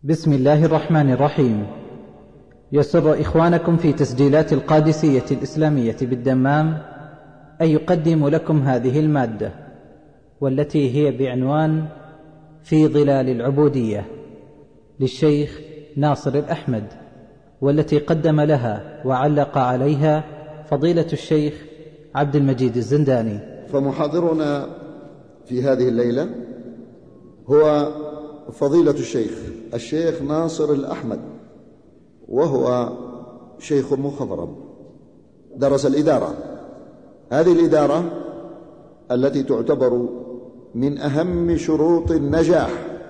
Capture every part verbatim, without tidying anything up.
بسم الله الرحمن الرحيم. يسر إخوانكم في تسجيلات القادسية الإسلامية بالدمام أن يقدم لكم هذه المادة، والتي هي بعنوان في ظلال العبودية للشيخ ناصر الأحمد، والتي قدم لها وعلق عليها فضيلة الشيخ عبد المجيد الزنداني. فمحاضرنا في هذه الليلة هو فضيلة الشيخ الشيخ ناصر الأحمد، وهو شيخ مخضرم، درس الإدارة. هذه الإدارة التي تعتبر من أهم شروط النجاح،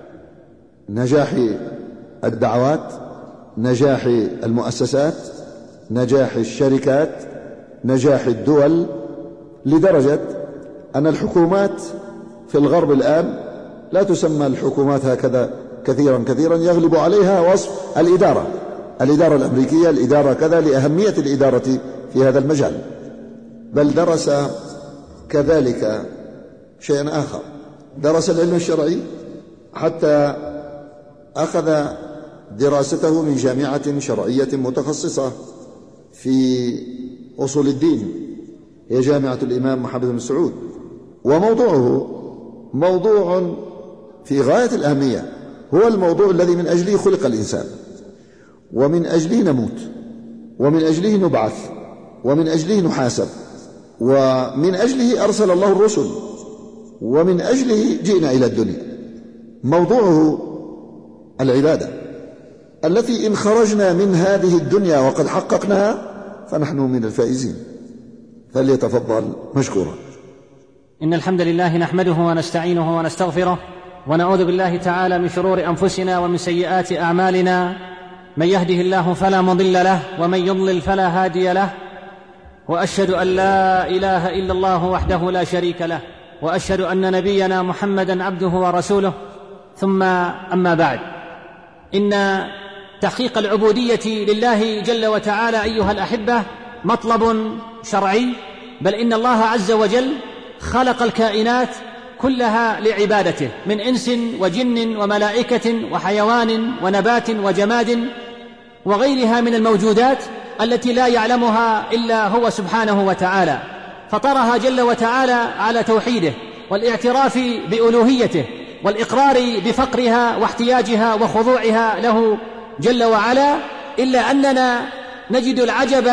نجاح الدعوات، نجاح المؤسسات، نجاح الشركات، نجاح الدول، لدرجة أن الحكومات في الغرب الآن لا تسمى الحكومات هكذا كثيرا كثيرا، يغلب عليها وصف الإدارة، الإدارة الأمريكية، الإدارة كذا، لأهمية الإدارة في هذا المجال. بل درس كذلك شيئا آخر، درس العلم الشرعي حتى أخذ دراسته من جامعة شرعية متخصصة في أصول الدين، هي جامعة الإمام محمد بن سعود. وموضوعه موضوع في غاية الأهمية، هو الموضوع الذي من أجله خلق الإنسان، ومن أجله نموت، ومن أجله نبعث، ومن أجله نحاسب، ومن أجله أرسل الله الرسل، ومن أجله جئنا إلى الدنيا. موضوعه العبادة التي إن خرجنا من هذه الدنيا وقد حققناها فنحن من الفائزين. فليتفضل مشكورا. إن الحمد لله نحمده ونستعينه ونستغفره، ونعوذ بالله تعالى من شرور أنفسنا ومن سيئات أعمالنا. من يهده الله فلا مضل له، ومن يضلل فلا هادي له. وأشهد أن لا إله إلا الله وحده لا شريك له، وأشهد أن نبينا محمدا عبده ورسوله. ثم أما بعد، إن تحقيق العبودية لله جل وتعالى أيها الأحبة مطلب شرعي، بل إن الله عز وجل خلق الكائنات كلها لعبادته، من إنس وجن وملائكة وحيوان ونبات وجماد وغيرها من الموجودات التي لا يعلمها إلا هو سبحانه وتعالى، فطرها جل وتعالى على توحيده والاعتراف بألوهيته والإقرار بفقرها واحتياجها وخضوعها له جل وعلا. إلا أننا نجد العجب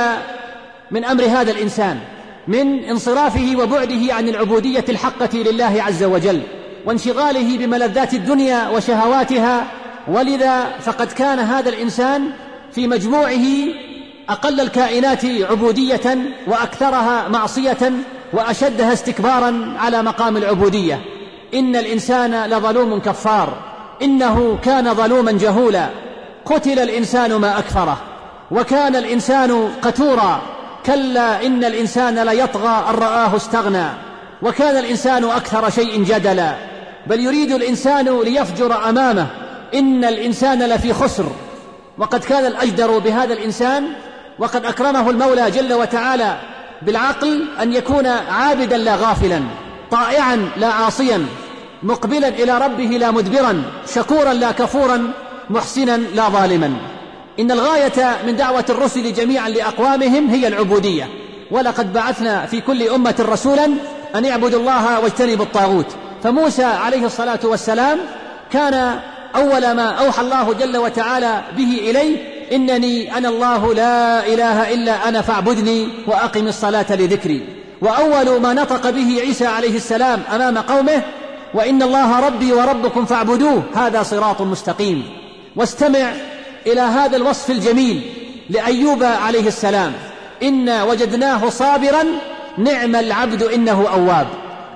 من أمر هذا الإنسان، من انصرافه وبعده عن العبودية الحقة لله عز وجل، وانشغاله بملذات الدنيا وشهواتها. ولذا فقد كان هذا الإنسان في مجموعه أقل الكائنات عبودية، وأكثرها معصية، وأشدها استكبارا على مقام العبودية. إن الإنسان لظلوم كفار، إنه كان ظلوما جهولا، قتل الإنسان ما أكفره، وكان الإنسان قتورا، كلا إن الإنسان ليطغى أن رآه استغنى، وكان الإنسان أكثر شيء جدلا، بل يريد الإنسان ليفجر أمامه، إن الإنسان لفي خسر. وقد كان الأجدر بهذا الإنسان، وقد أكرمه المولى جل وتعالى بالعقل، أن يكون عابدا لا غافلا، طائعا لا عاصيا، مقبلا إلى ربه لا مدبرا، شكورا لا كفورا، محسنا لا ظالما. إن الغاية من دعوة الرسل جميعا لأقوامهم هي العبودية، ولقد بعثنا في كل أمة رسولا أن يعبدوا الله واجتنبوا الطاغوت. فموسى عليه الصلاة والسلام كان أول ما أوحى الله جل وتعالى به إليه: إنني أنا الله لا إله إلا أنا فاعبدني وأقم الصلاة لذكري. وأول ما نطق به عيسى عليه السلام أمام قومه: وإن الله ربي وربكم فاعبدوه هذا صراط مستقيم. واستمع إلى هذا الوصف الجميل لأيوب عليه السلام: إنا وجدناه صابرا نعم العبد إنه أواب.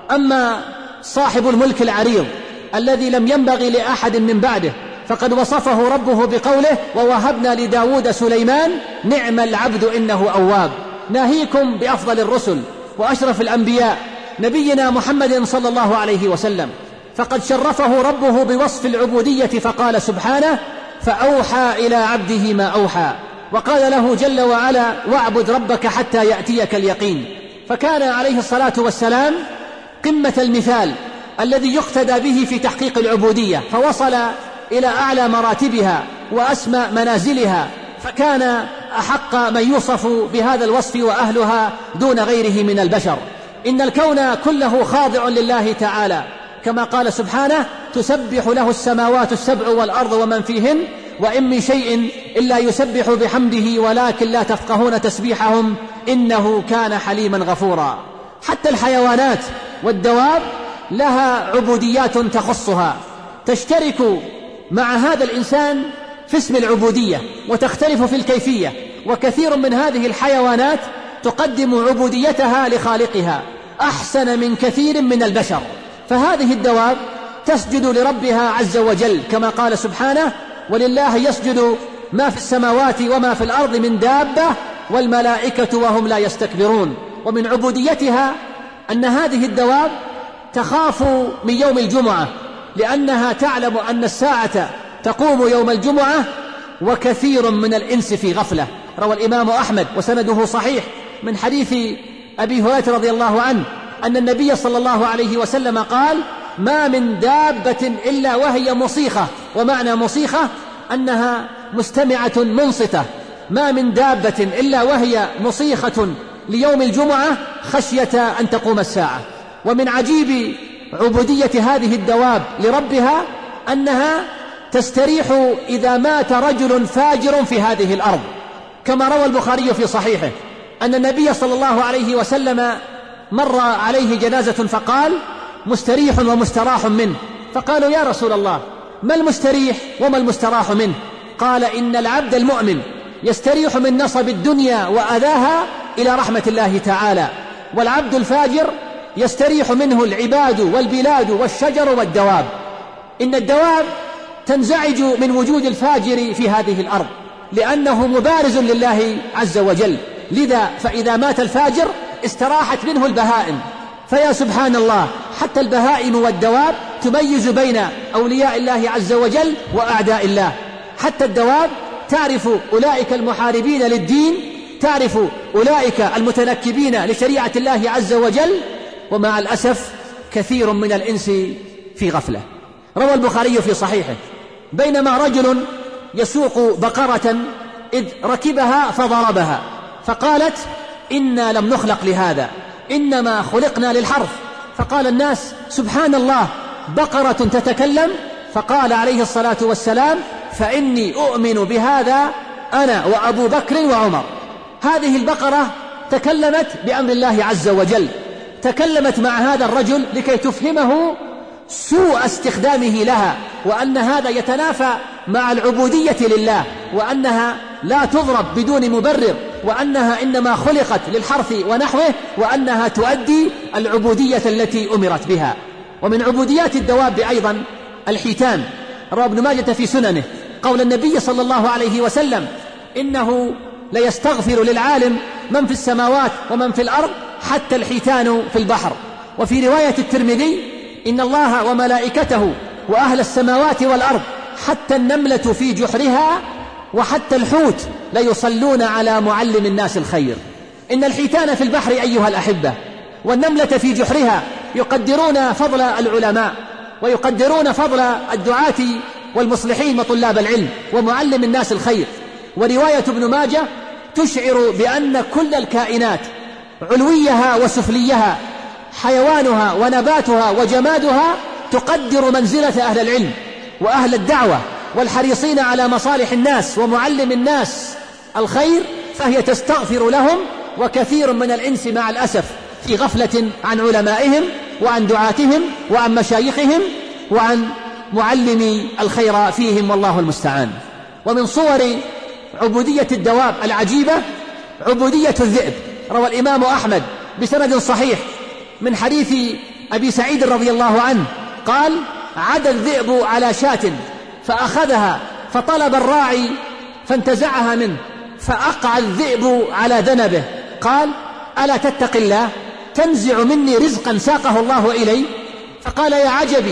أما صاحب الملك العريض الذي لم ينبغي لأحد من بعده، فقد وصفه ربه بقوله: ووهبنا لداود سليمان نعم العبد إنه أواب. ناهيكم بأفضل الرسل وأشرف الأنبياء نبينا محمد صلى الله عليه وسلم، فقد شرفه ربه بوصف العبودية، فقال سبحانه: فأوحى إلى عبده ما أوحى، وقال له جل وعلا: واعبد ربك حتى يأتيك اليقين. فكان عليه الصلاة والسلام قمة المثال الذي يقتدى به في تحقيق العبودية، فوصل إلى أعلى مراتبها وأسمى منازلها، فكان أحق من يوصف بهذا الوصف وأهلها دون غيره من البشر. إن الكون كله خاضع لله تعالى، كما قال سبحانه: تسبح له السماوات السبع والأرض ومن فيهن وإن من شيء إلا يسبح بحمده ولكن لا تفقهون تسبيحهم إنه كان حليما غفورا. حتى الحيوانات والدواب لها عبوديات تخصها، تشترك مع هذا الإنسان في اسم العبودية وتختلف في الكيفية، وكثير من هذه الحيوانات تقدم عبوديتها لخالقها أحسن من كثير من البشر. فهذه الدواب تسجد لربها عز وجل، كما قال سبحانه: ولله يسجد ما في السماوات وما في الأرض من دابة والملائكة وهم لا يستكبرون. ومن عبوديتها أن هذه الدواب تخاف من يوم الجمعة، لأنها تعلم أن الساعة تقوم يوم الجمعة وكثير من الإنس في غفلة. روى الإمام أحمد وسنده صحيح من حديث أبي هريرة رضي الله عنه أن النبي صلى الله عليه وسلم قال: ما من دابة إلا وهي مصيخة، ومعنى مصيخة أنها مستمعة منصتة، ما من دابة إلا وهي مصيخة ليوم الجمعة خشية أن تقوم الساعة. ومن عجيب عبودية هذه الدواب لربها أنها تستريح إذا مات رجل فاجر في هذه الأرض، كما روى البخاري في صحيحه أن النبي صلى الله عليه وسلم مر عليه جنازة فقال: مستريح ومستراح منه. فقالوا: يا رسول الله، ما المستريح وما المستراح منه؟ قال: إن العبد المؤمن يستريح من نصب الدنيا وأذاها إلى رحمة الله تعالى، والعبد الفاجر يستريح منه العباد والبلاد والشجر والدواب. إن الدواب تنزعج من وجود الفاجر في هذه الأرض لأنه مبارز لله عز وجل، لذا فإذا مات الفاجر استراحت منه البهائم. فيا سبحان الله، حتى البهائم والدواب تميز بين أولياء الله عز وجل وأعداء الله. حتى الدواب تعرف أولئك المحاربين للدين، تعرف أولئك المتنكبين لشريعة الله عز وجل، ومع الأسف كثير من الإنس في غفلة. روى البخاري في صحيحه: بينما رجل يسوق بقرة إذ ركبها فضربها، فقالت: إنا لم نخلق لهذا، إنما خلقنا للحرث. فقال الناس: سبحان الله، بقرة تتكلم؟ فقال عليه الصلاة والسلام: فإني أؤمن بهذا أنا وأبو بكر وعمر. هذه البقرة تكلمت بأمر الله عز وجل، تكلمت مع هذا الرجل لكي تفهمه سوء استخدامه لها، وأن هذا يتنافى مع العبودية لله، وأنها لا تضرب بدون مبرر، وأنها إنما خلقت للحرث ونحوه، وأنها تؤدي العبودية التي أمرت بها. ومن عبوديات الدواب أيضا الحيتان. روى ابن ماجة في سننه قول النبي صلى الله عليه وسلم: إنه ليستغفر للعالم من في السماوات ومن في الأرض حتى الحيتان في البحر. وفي رواية الترمذي: إن الله وملائكته وأهل السماوات والأرض حتى النملة في جحرها وحتى الحوت ليصلون على معلم الناس الخير. إن الحيتان في البحر أيها الأحبة والنملة في جحرها يقدرون فضل العلماء، ويقدرون فضل الدعاة والمصلحين وطلاب العلم ومعلم الناس الخير. ورواية ابن ماجة تشعر بأن كل الكائنات علويها وسفليها، حيوانها ونباتها وجمادها، تقدر منزلة أهل العلم وأهل الدعوة والحريصين على مصالح الناس ومعلم الناس الخير، فهي تستغفر لهم. وكثير من الإنس مع الأسف في غفلة عن علمائهم وعن دعاتهم وعن مشايخهم وعن معلمي الخير فيهم، والله المستعان. ومن صور عبودية الدواب العجيبة عبودية الذئب. روى الإمام أحمد بسند صحيح من حديث أبي سعيد رضي الله عنه قال: عدا الذئب على شاة فأخذها فطلب الراعي فانتزعها منه، فأقع الذئب على ذنبه، قال: ألا تتق الله، تنزع مني رزقا ساقه الله إلي؟ فقال: يا عجبي،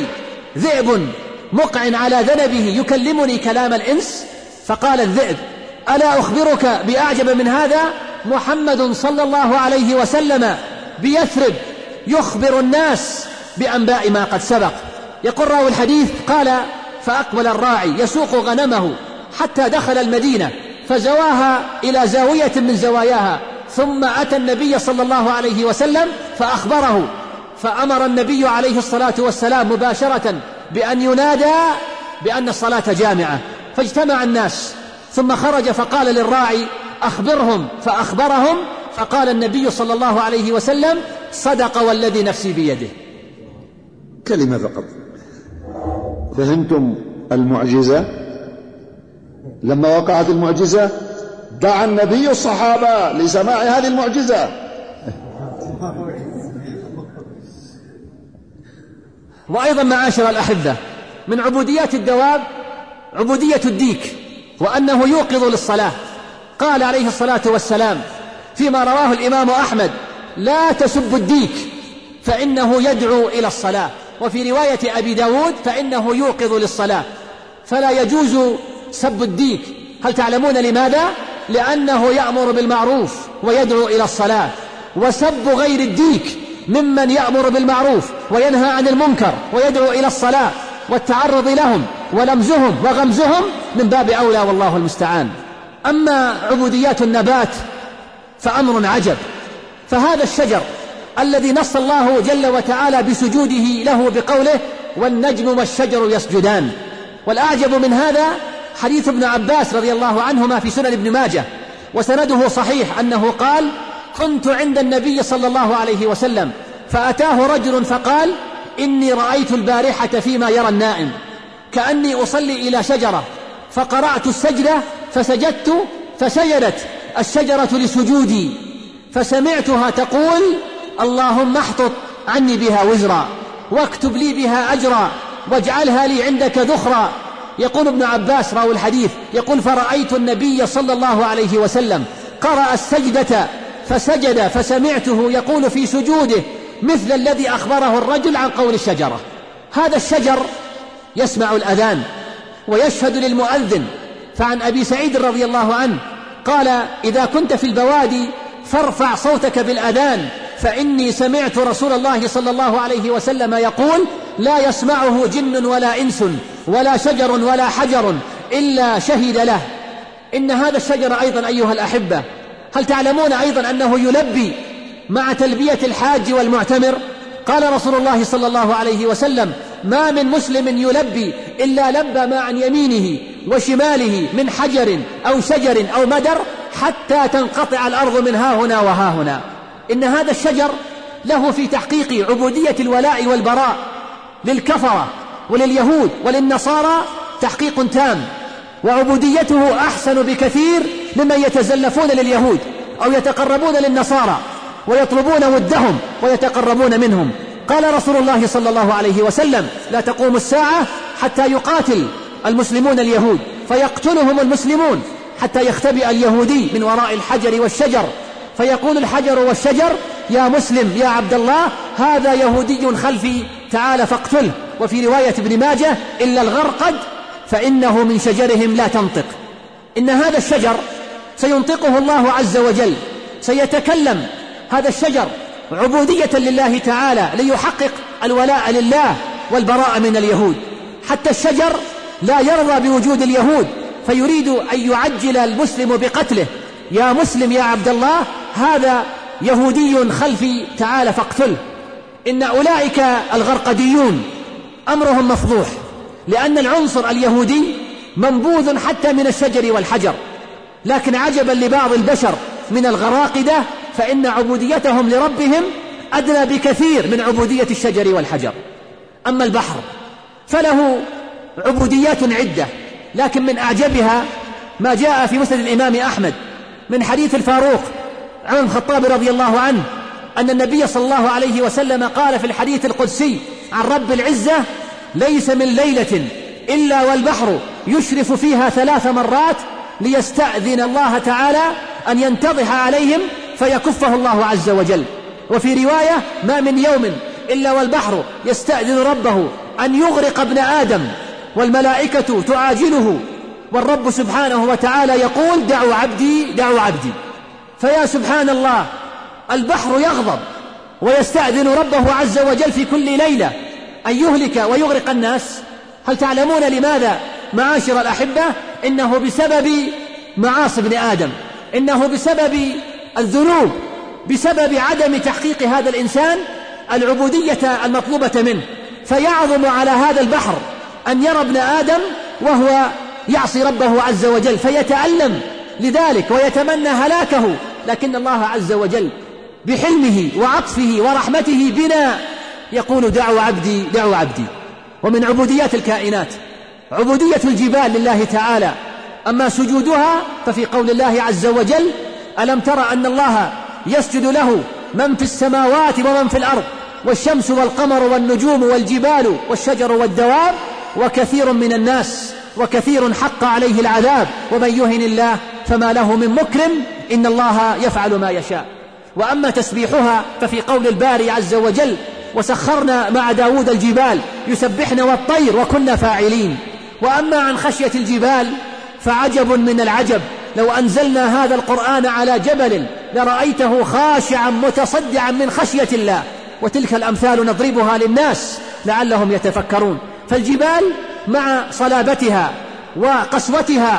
ذئب مقع على ذنبه يكلمني كلام الإنس؟ فقال الذئب: ألا أخبرك بأعجب من هذا؟ محمد صلى الله عليه وسلم بيثرب يخبر الناس بأنباء ما قد سبق. يقول راوي الحديث: قال فأقبل الراعي يسوق غنمه حتى دخل المدينة فزواها إلى زاوية من زواياها، ثم أتى النبي صلى الله عليه وسلم فأخبره، فأمر النبي عليه الصلاة والسلام مباشرة بأن ينادى بأن الصلاة جامعة، فاجتمع الناس، ثم خرج فقال للراعي أخبرهم، فأخبرهم، فقال النبي صلى الله عليه وسلم صدق والذي نفسي بيده. كلمة فقط. فهمتم المعجزة؟ لما وقعت المعجزة دعا النبي الصحابة لسماع هذه المعجزة. وأيضا معاشر الأحبة، من عبوديات الدواب عبودية الديك، وأنه يوقظ للصلاة. قال عليه الصلاة والسلام فيما رواه الإمام أحمد: لا تسبوا الديك فإنه يدعو إلى الصلاة. وفي رواية أبي داود: فإنه يوقظ للصلاة. فلا يجوز سب الديك. هل تعلمون لماذا؟ لأنه يأمر بالمعروف ويدعو إلى الصلاة، وسب غير الديك ممن يأمر بالمعروف وينهى عن المنكر ويدعو إلى الصلاة، والتعرض لهم ولمزهم وغمزهم من باب أولى، والله المستعان. أما عبوديات النبات فأمر عجب، فهذا الشجر الذي نص الله جل وتعالى بسجوده له بقوله: والنجم والشجر يسجدان. والأعجب من هذا حديث ابن عباس رضي الله عنهما في سنن ابن ماجه، وسنده صحيح، أنه قال: كنت عند النبي صلى الله عليه وسلم فأتاه رجل فقال: إني رأيت البارحة فيما يرى النائم كأني أصلي إلى شجرة فقرأت السجدة فسجدت فسجدت الشجرة لسجودي، فسمعتها تقول: اللهم احطط عني بها وزرا واكتب لي بها أجرا واجعلها لي عندك ذخرا. يقول ابن عباس راوي الحديث، يقول: فرأيت النبي صلى الله عليه وسلم قرأ السجدة فسجد فسمعته يقول في سجوده مثل الذي أخبره الرجل عن قول الشجرة. هذا الشجر يسمع الأذان ويشهد للمؤذن. فعن أبي سعيد رضي الله عنه قال: إذا كنت في البوادي فارفع صوتك بالأذان، فإني سمعت رسول الله صلى الله عليه وسلم يقول: لا يسمعه جن ولا إنس ولا شجر ولا حجر إلا شهد له. إن هذا الشجر أيضا أيها الأحبة، هل تعلمون أيضا أنه يلبي مع تلبية الحاج والمعتمر؟ قال رسول الله صلى الله عليه وسلم: ما من مسلم يلبي إلا لبى ما عن يمينه وشماله من حجر أو شجر أو مدر حتى تنقطع الأرض من ها هنا وها هنا. إن هذا الشجر له في تحقيق عبودية الولاء والبراء للكفرة ولليهود وللنصارى تحقيق تام، وعبوديته أحسن بكثير ممن يتزلفون لليهود أو يتقربون للنصارى ويطلبون ودهم ويتقربون منهم. قال رسول الله صلى الله عليه وسلم: لا تقوم الساعة حتى يقاتل المسلمون اليهود فيقتلهم المسلمون حتى يختبئ اليهودي من وراء الحجر والشجر، فيقول الحجر والشجر: يا مسلم يا عبد الله، هذا يهودي خلفي تعال فاقتله. وفي رواية ابن ماجه: إلا الغرقد فإنه من شجرهم لا تنطق. إن هذا الشجر سينطقه الله عز وجل، سيتكلم هذا الشجر عبودية لله تعالى ليحقق الولاء لله والبراء من اليهود. حتى الشجر لا يرضى بوجود اليهود، فيريد أن يعجل المسلم بقتله: يا مسلم يا عبد الله، هذا يهودي خلفي تعال فاقتله. إن أولئك الغرقديون أمرهم مفضوح، لأن العنصر اليهودي منبوذ حتى من الشجر والحجر. لكن عجبا لبعض البشر من الغراقدة، فإن عبوديتهم لربهم أدنى بكثير من عبودية الشجر والحجر. أما البحر فله عبوديات عدة، لكن من أعجبها ما جاء في مسند الإمام أحمد من حديث الفاروق عمر بن الخطاب رضي الله عنه أن النبي صلى الله عليه وسلم قال في الحديث القدسي عن رب العزة: ليس من ليلة إلا والبحر يشرف فيها ثلاث مرات ليستأذن الله تعالى أن ينتضح عليهم فيكفه الله عز وجل. وفي رواية: ما من يوم إلا والبحر يستأذن ربه أن يغرق ابن آدم والملائكة تعاجله، والرب سبحانه وتعالى يقول: دعوا عبدي دعوا عبدي. فيا سبحان الله، البحر يغضب ويستأذن ربه عز وجل في كل ليلة أن يهلك ويغرق الناس. هل تعلمون لماذا معاشر الأحبة؟ إنه بسبب معاصي ابن آدم، إنه بسبب الذنوب، بسبب عدم تحقيق هذا الإنسان العبودية المطلوبة منه، فيعظم على هذا البحر أن يرى ابن آدم وهو يعصي ربه عز وجل، فيتألم لذلك ويتمنى هلاكه. لكن الله عز وجل بحلمه وعطفه ورحمته بنا يقول دعوا عبدي دعوا عبدي. ومن عبوديات الكائنات عبودية الجبال لله تعالى، أما سجودها ففي قول الله عز وجل ألم تر أن الله يسجد له من في السماوات ومن في الأرض والشمس والقمر والنجوم والجبال والشجر والدواب وكثير من الناس وكثير حق عليه العذاب ومن يهن الله فما له من مكرم إن الله يفعل ما يشاء. وأما تسبيحها ففي قول الباري عز وجل وسخرنا مع داود الجبال يسبحن والطير وكنا فاعلين. وأما عن خشية الجبال فعجب من العجب، لو أنزلنا هذا القرآن على جبل لرأيته خاشعا متصدعا من خشية الله. وتلك الأمثال نضربها للناس لعلهم يتفكرون. فالجبال مع صلابتها وقسوتها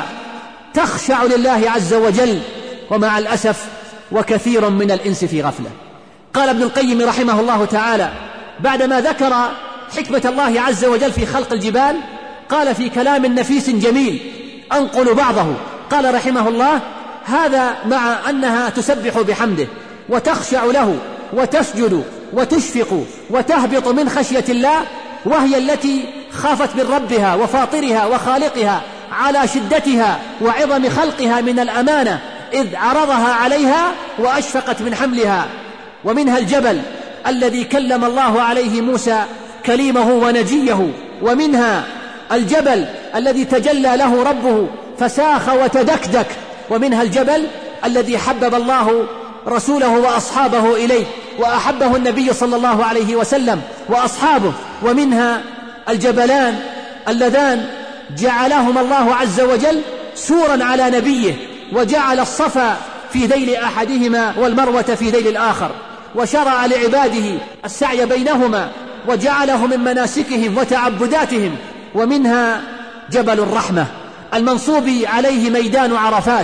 تخشع لله عز وجل، ومع الأسف وكثير من الإنس في غفلة. قال ابن القيم رحمه الله تعالى بعدما ذكر حكمة الله عز وجل في خلق الجبال، قال في كلام نفيس جميل أنقل بعضه، قال رحمه الله هذا مع أنها تسبح بحمده وتخشع له وتسجد وتشفق وتهبط من خشية الله، وهي التي خافت من ربها وفاطرها وخالقها على شدتها وعظم خلقها من الأمانة إذ عرضها عليها وأشفقت من حملها. ومنها الجبل الذي كلم الله عليه موسى كليمه ونجيه، ومنها الجبل الذي تجلى له ربه فساخ وتدكدك، ومنها الجبل الذي حبب الله رسوله وأصحابه إليه وأحبه النبي صلى الله عليه وسلم وأصحابه. ومنها الجبلان اللذان جعلهما الله عز وجل سورا على نبيه، وجعل الصفا في ذيل أحدهما والمروة في ذيل الآخر، وشرع لعباده السعي بينهما وجعله من مناسكهم وتعبداتهم. ومنها جبل الرحمة المنصوب عليه ميدان عرفات،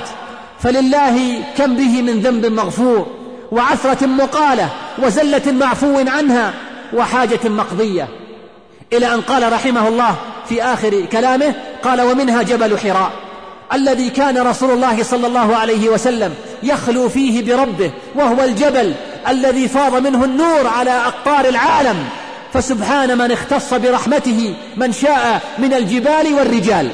فلله كم به من ذنب مغفور وعثرة مقالة وزلة معفو عنها وحاجة مقضية، إلى أن قال رحمه الله في آخر كلامه قال ومنها جبل حراء الذي كان رسول الله صلى الله عليه وسلم يخلو فيه بربه، وهو الجبل الذي فاض منه النور على أقطار العالم، فسبحان من اختص برحمته من شاء من الجبال والرجال.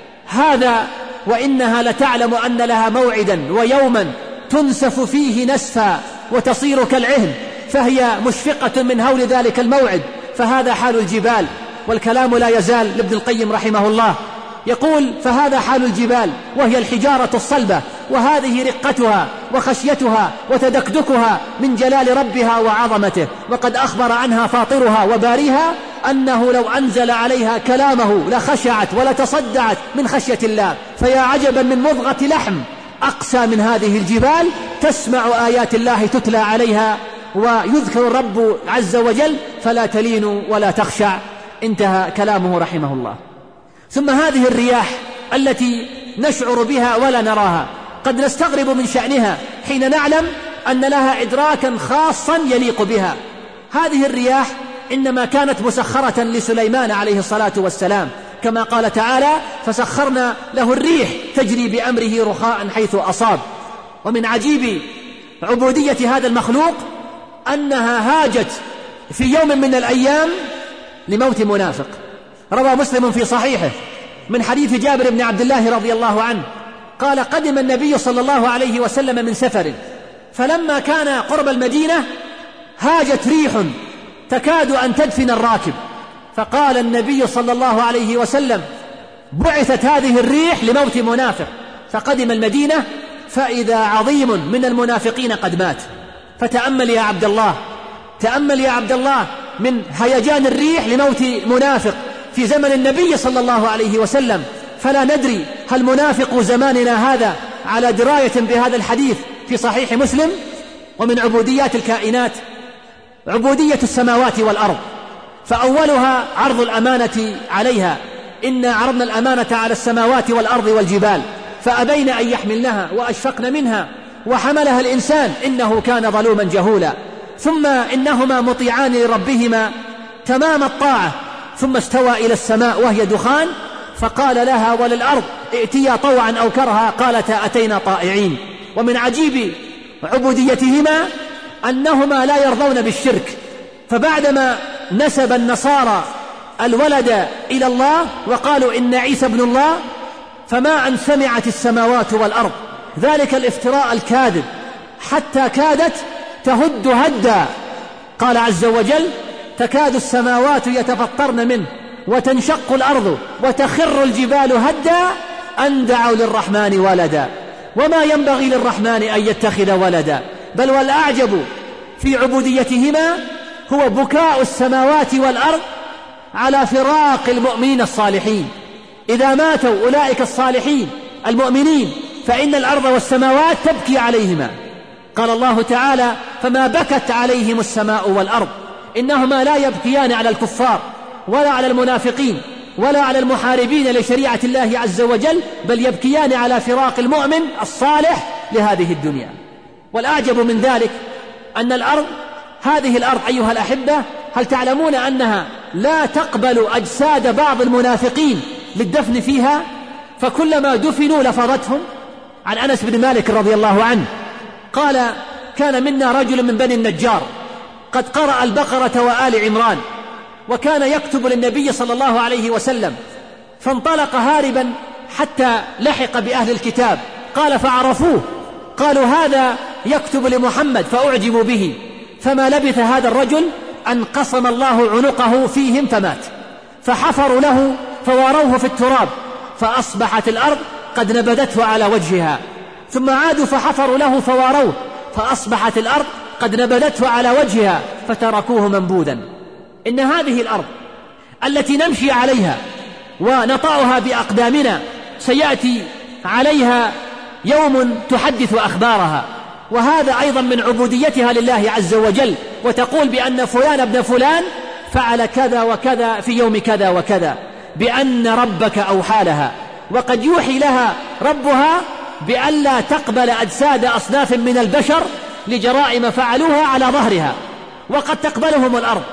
هذا وإنها لتعلم أن لها موعدا ويوما تنسف فيه نسفا وتصير كالعهن، فهي مشفقة من هول ذلك الموعد. فهذا حال الجبال. والكلام لا يزال لابن القيم رحمه الله يقول فهذا حال الجبال وهي الحجارة الصلبة، وهذه رقتها وخشيتها وتدكدكها من جلال ربها وعظمته. وقد أخبر عنها فاطرها وباريها أنه لو أنزل عليها كلامه لخشعت ولتصدعت من خشية الله. فيا عجبا من مضغة لحم أقسى من هذه الجبال تسمع آيات الله تتلى عليها ويذكر الرب عز وجل فلا تلين ولا تخشع. انتهى كلامه رحمه الله. ثم هذه الرياح التي نشعر بها ولا نراها قد نستغرب من شأنها حين نعلم أن لها إدراكا خاصا يليق بها. هذه الرياح إنما كانت مسخرة لسليمان عليه الصلاة والسلام، كما قال تعالى فسخرنا له الريح تجري بأمره رخاء حيث أصاب. ومن عجيب عبودية هذا المخلوق أنها هاجت في يوم من الأيام لموت منافق. روى مسلم في صحيحه من حديث جابر بن عبد الله رضي الله عنه قال قدم النبي صلى الله عليه وسلم من سفر، فلما كان قرب المدينة هاجت ريح تكاد أن تدفن الراكب، فقال النبي صلى الله عليه وسلم بعثت هذه الريح لموت منافق. فقدم المدينة فإذا عظيم من المنافقين قد مات. فتأمل يا عبد الله، تأمل يا عبد الله من هيجان الريح لموت منافق في زمن النبي صلى الله عليه وسلم. فلا ندري هل منافق زماننا هذا على دراية بهذا الحديث في صحيح مسلم. ومن عبوديات الكائنات عبودية السماوات والأرض، فأولها عرض الأمانة عليها إنا عرضنا الأمانة على السماوات والأرض والجبال فأبين أن يحملنها وأشفقن منها وحملها الإنسان إنه كان ظلوما جهولا ثم إنهما مطيعان لربهما تمام الطاعة ثم استوى إلى السماء وهي دخان فقال لها وللأرض ائتيا طوعا أو كرها قالتا أتينا طائعين. ومن عجيب عبوديتهما أنهما لا يرضون بالشرك، فبعدما نسب النصارى الولد إلى الله وقالوا إن عيسى ابن الله فما أن سمعت السماوات والأرض ذلك الافتراء الكاذب حتى كادت تهد هدا. قال عز وجل تكاد السماوات يتفطرن منه وتنشق الأرض وتخر الجبال هدا أن دعوا للرحمن ولدا وما ينبغي للرحمن أن يتخذ ولدا. بل والأعجب في عبوديتهما هو بكاء السماوات والأرض على فراق المؤمنين الصالحين. إذا ماتوا أولئك الصالحين المؤمنين فإن الأرض والسماوات تبكي عليهما. قال الله تعالى فما بكت عليهم السماء والأرض، إنهما لا يبكيان على الكفار ولا على المنافقين ولا على المحاربين لشريعة الله عز وجل، بل يبكيان على فراق المؤمن الصالح لهذه الدنيا. والأعجب من ذلك أن الأرض هذه الأرض أيها الأحبة هل تعلمون أنها لا تقبل أجساد بعض المنافقين للدفن فيها، فكلما دفنوا لفظتهم. عن أنس بن مالك رضي الله عنه قال كان منا رجل من بني النجار قد قرأ البقرة وآل عمران وكان يكتب للنبي صلى الله عليه وسلم، فانطلق هاربا حتى لحق بأهل الكتاب. قال فعرفوه قالوا هذا يكتب لمحمد فأعجبوا به، فما لبث هذا الرجل أن قصم الله عنقه فيهم فمات، فحفروا له فواروه في التراب فأصبحت الأرض قد نبذته على وجهها، ثم عادوا فحفروا له فواروه فأصبحت الأرض قد نبذته على وجهها فتركوه منبوذا. إن هذه الأرض التي نمشي عليها ونطأها بأقدامنا سيأتي عليها يوم تحدث أخبارها، وهذا أيضا من عبوديتها لله عز وجل، وتقول بأن فلان ابن فلان فعل كذا وكذا في يوم كذا وكذا، بأن ربك أوحى لها. وقد يوحي لها ربها بألا تقبل أجساد أصناف من البشر لجرائم فعلوها على ظهرها، وقد تقبلهم الأرض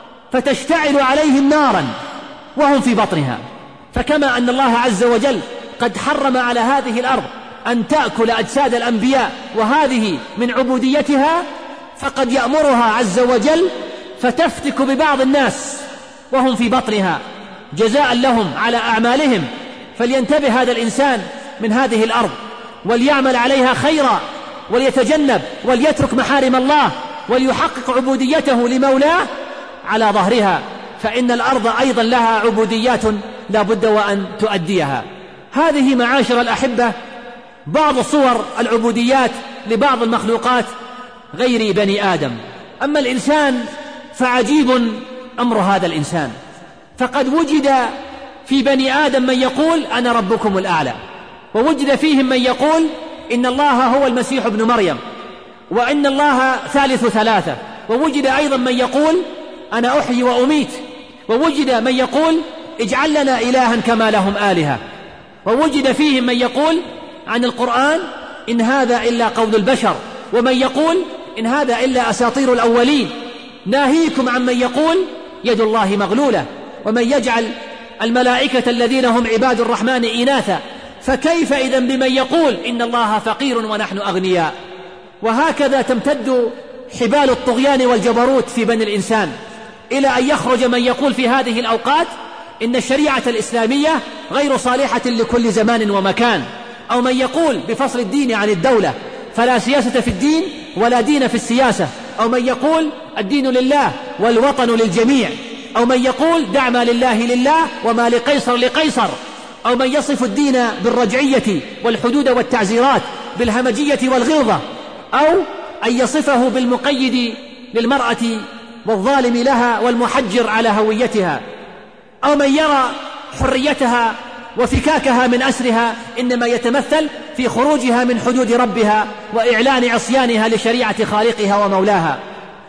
فتشتعل عليهم نارا وهم في بطنها. فكما أن الله عز وجل قد حرم على هذه الأرض أن تأكل أجساد الأنبياء وهذه من عبوديتها، فقد يأمرها عز وجل فتفتك ببعض الناس وهم في بطنها جزاء لهم على أعمالهم. فلينتبه هذا الإنسان من هذه الأرض وليعمل عليها خيرا وليتجنب وليترك محارم الله وليحقق عبوديته لمولاه على ظهرها، فإن الأرض أيضا لها عبوديات لا بد وأن تؤديها. هذه معاشر الأحبة بعض صور العبوديات لبعض المخلوقات غير بني آدم. أما الإنسان فعجيب أمر هذا الإنسان، فقد وجد في بني آدم من يقول أنا ربكم الأعلى، ووجد فيهم من يقول إن الله هو المسيح ابن مريم، وإن الله ثالث ثلاثة، ووجد أيضا من يقول أنا أحيي وأميت، ووجد من يقول اجعل لنا إلها كما لهم آلهة، ووجد فيهم من يقول عن القرآن إن هذا إلا قول البشر، ومن يقول إن هذا إلا أساطير الأولين. ناهيكم عن من يقول يد الله مغلولة، ومن يجعل الملائكة الذين هم عباد الرحمن إناثا، فكيف إذن بمن يقول إن الله فقير ونحن أغنياء. وهكذا تمتد حبال الطغيان والجبروت في بني الإنسان، إلى أن يخرج من يقول في هذه الأوقات إن الشريعة الإسلامية غير صالحة لكل زمان ومكان، أو من يقول بفصل الدين عن الدولة فلا سياسة في الدين ولا دين في السياسة، أو من يقول الدين لله والوطن للجميع، أو من يقول دع ما لله لله وما لقيصر لقيصر، أو من يصف الدين بالرجعية والحدود والتعزيرات بالهمجية والغلظة، أو أن يصفه بالمقيد للمرأة والظالم لها والمحجر على هويتها، أو من يرى حريتها وفكاكها من أسرها إنما يتمثل في خروجها من حدود ربها وإعلان عصيانها لشريعة خالقها ومولاها،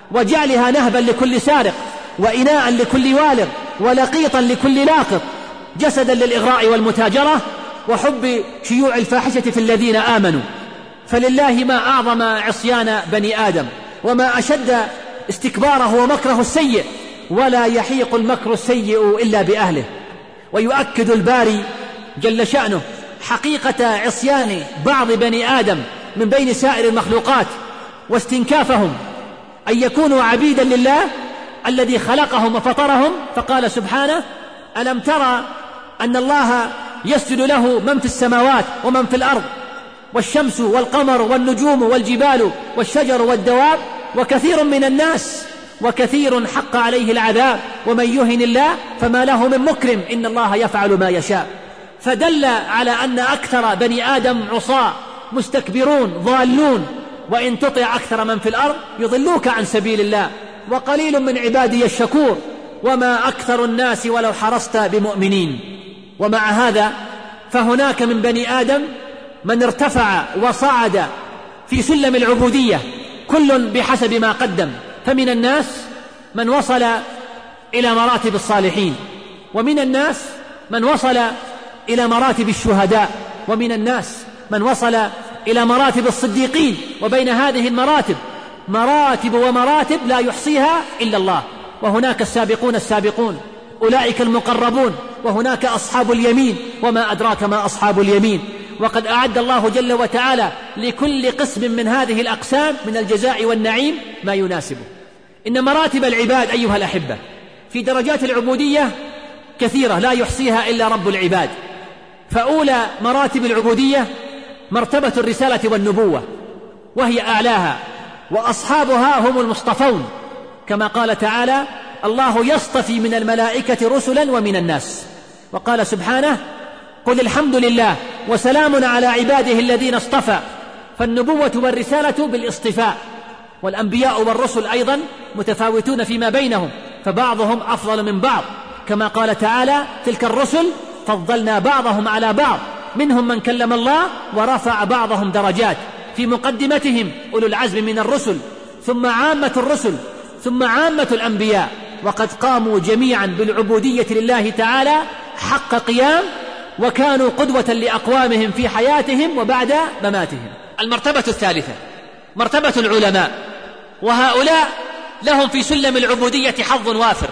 وجعلها نهبا لكل سارق وإناء لكل والغ ولقيطا لكل لاقط، جسدا للإغراء والمتاجرة وحب شيوع الفاحشة في الذين آمنوا. فلله ما أعظم عصيان بني آدم وما أشد استكباره ومكره السيء، ولا يحيق المكر السيء إلا بأهله. ويؤكد الباري جل شأنه حقيقة عصيان بعض بني آدم من بين سائر المخلوقات واستنكافهم أن يكونوا عبيدا لله الذي خلقهم وفطرهم، فقال سبحانه: ألم ترى أن الله يسجد له من في السماوات ومن في الأرض والشمس والقمر والنجوم والجبال والشجر والدواب وكثير من الناس وكثير حق عليه العذاب ومن يهن الله فما له من مكرم إن الله يفعل ما يشاء. فدل على أن أكثر بني آدم عصاة مستكبرون ضالون، وإن تطع أكثر من في الأرض يضلوك عن سبيل الله، وقليل من عبادي الشكور وما أكثر الناس ولو حرصت بمؤمنين. ومع هذا فهناك من بني آدم من ارتفع وصعد في سلم العبودية كل بحسب ما قدم. فمن الناس من وصل إلى مراتب الصالحين، ومن الناس من وصل إلى مراتب الشهداء، ومن الناس من وصل إلى مراتب الصديقين. وبين هذه المراتب مراتب ومراتب لا يحصيها إلا الله. وهناك السابقون السابقون أولئك المقربون، وهناك أصحاب اليمين وما أدراك ما أصحاب اليمين. وقد أعد الله جل وتعالى لكل قسم من هذه الأقسام من الجزاء والنعيم ما يناسبه. إن مراتب العباد أيها الأحبة في درجات العبودية كثيرة لا يحصيها إلا رب العباد. فأولى مراتب العبودية مرتبة الرسالة والنبوة، وهي أعلاها، وأصحابها هم المصطفون، كما قال تعالى: الله يصطفي من الملائكة رسلا ومن الناس. وقال سبحانه: قل الحمد لله وسلام على عباده الذين اصطفى. فالنبوة والرسالة بالاصطفاء، والأنبياء والرسل أيضا متفاوتون فيما بينهم، فبعضهم أفضل من بعض، كما قال تعالى: تلك الرسل فضلنا بعضهم على بعض منهم من كلم الله ورفع بعضهم درجات. في مقدمتهم أولو العزم من الرسل، ثم عامة الرسل، ثم عامة الأنبياء، وقد قاموا جميعا بالعبودية لله تعالى حق قيام، وكانوا قدوة لأقوامهم في حياتهم وبعد مماتهم. المرتبة الثالثة مرتبة العلماء، وهؤلاء لهم في سلم العبودية حظ وافر،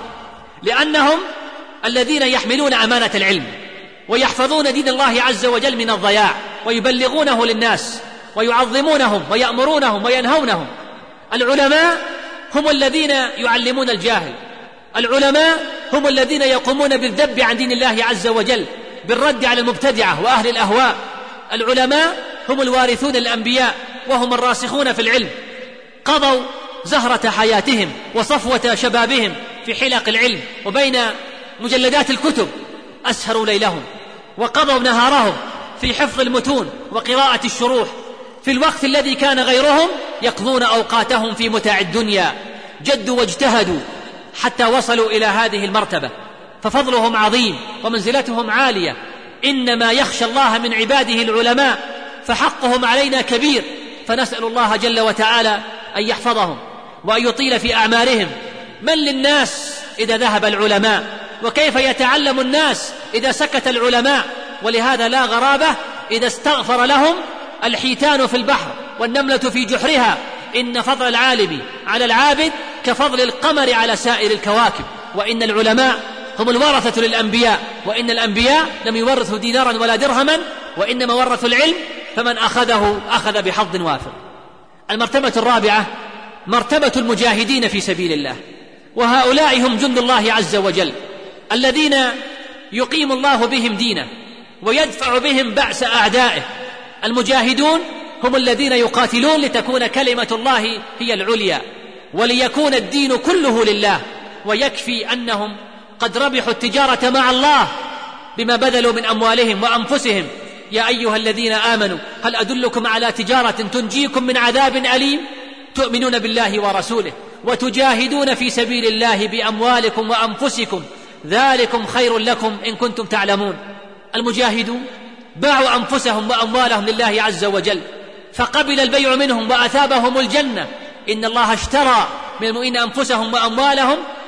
لأنهم الذين يحملون أمانة العلم ويحفظون دين الله عز وجل من الضياع، ويبلغونه للناس ويعظمونهم ويأمرونهم وينهونهم. العلماء هم الذين يعلمون الجاهل، العلماء هم الذين يقومون بالذب عن دين الله عز وجل، بالرد على المبتدعة وأهل الأهواء. العلماء هم الوارثون للأنبياء، وهم الراسخون في العلم، قضوا زهرة حياتهم وصفوة شبابهم في حلق العلم وبين مجلدات الكتب، أسهروا ليلهم وقضوا نهارهم في حفظ المتون وقراءة الشروح، في الوقت الذي كان غيرهم يقضون أوقاتهم في متاع الدنيا. جدوا واجتهدوا حتى وصلوا إلى هذه المرتبة، ففضلهم عظيم ومنزلتهم عالية. إنما يخشى الله من عباده العلماء، فحقهم علينا كبير، فنسأل الله جل وتعالى أن يحفظهم وأن يطيل في أعمارهم. من للناس إذا ذهب العلماء؟ وكيف يتعلم الناس إذا سكت العلماء؟ ولهذا لا غرابة إذا استغفر لهم الحيتان في البحر والنملة في جحرها. إن فضل العالم على العابد كفضل القمر على سائر الكواكب. وإن العلماء هم الورثة للأنبياء، وإن الأنبياء لم يورثوا دينارا ولا درهما، وإنما ورثوا العلم، فمن أخذه أخذ بحظ وافر. المرتبة الرابعة مرتبة المجاهدين في سبيل الله، وهؤلاء هم جند الله عز وجل الذين يقيم الله بهم دينه ويدفع بهم بأس أعدائه. المجاهدون هم الذين يقاتلون لتكون كلمة الله هي العليا وليكون الدين كله لله. ويكفي أنهم قد ربحوا التجارة مع الله بما بذلوا من أموالهم وأنفسهم. يا أيها الذين آمنوا هل أدلكم على تجارة تنجيكم من عذاب أليم؟ تؤمنون بالله ورسوله وتجاهدون في سبيل الله بأموالكم وأنفسكم، ذلكم خير لكم إن كنتم تعلمون. المجاهدون باعوا أنفسهم وأموالهم لله عز وجل، فقبل البيع منهم وأثابهم الجنة. إن الله اشترى من المؤمنين أنفسهم وأموالهم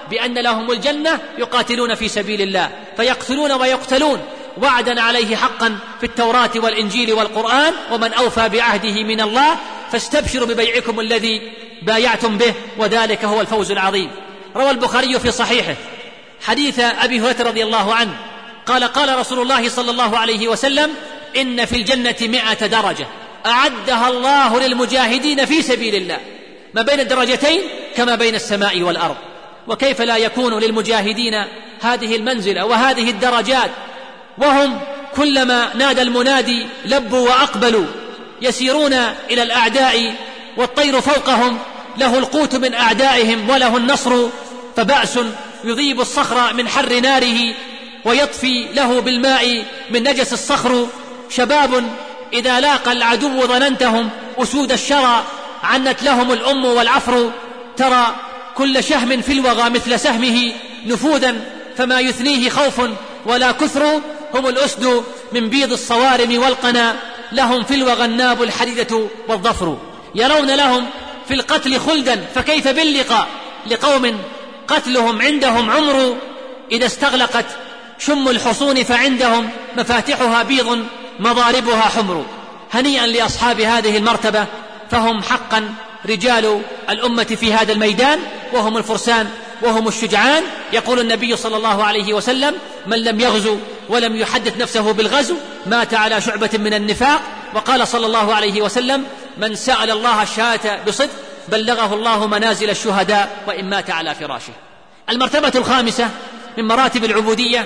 بأن لهم الجنة يقاتلون في سبيل الله فيقتلون ويقتلون، وعدا عليه حقا في التوراة والإنجيل والقرآن: ومن أوفى بعهده من الله فاستبشروا ببيعكم الذي بايعتم به وذلك هو الفوز العظيم. روى البخاري في صحيحه حديث أبي هريرة رضي الله عنه قال: قال رسول الله صلى الله عليه وسلم: إن في الجنة مئة درجة أعدها الله للمجاهدين في سبيل الله، ما بين الدرجتين كما بين السماء والأرض. وكيف لا يكون للمجاهدين هذه المنزلة وهذه الدرجات وهم كلما نادى المنادي لبوا وأقبلوا، يسيرون إلى الأعداء والطير فوقهم، له القوت من أعدائهم وله النصر، فبأس يذيب الصخر من حر ناره ويطفي له بالماء من نجس الصخر. شباب إذا لاقى العدو ظننتهم أسود الشرى، عنت لهم الأم والعفر، ترى كل شهم في الوغى مثل سهمه نفوذا فما يثنيه خوف ولا كثر، هم الأسد من بيض الصوارم والقنا، لهم في الوغى الناب الحديدة والظفر. يرون لهم في القتل خلدا فكيف باللقاء، لقوم قتلهم عندهم عمر، إذا استغلقت شم الحصون فعندهم مفاتحها بيض مضاربها حمر. هنيئا لأصحاب هذه المرتبة، فهم حقا رجال الأمة في هذا الميدان، وهم الفرسان وهم الشجعان. يقول النبي صلى الله عليه وسلم: من لم يغزو ولم يحدث نفسه بالغزو مات على شعبة من النفاق. وقال صلى الله عليه وسلم: من سأل الله الشهادة بصدق بلغه الله منازل الشهداء وإن مات على فراشه. المرتبة الخامسة من مراتب العبودية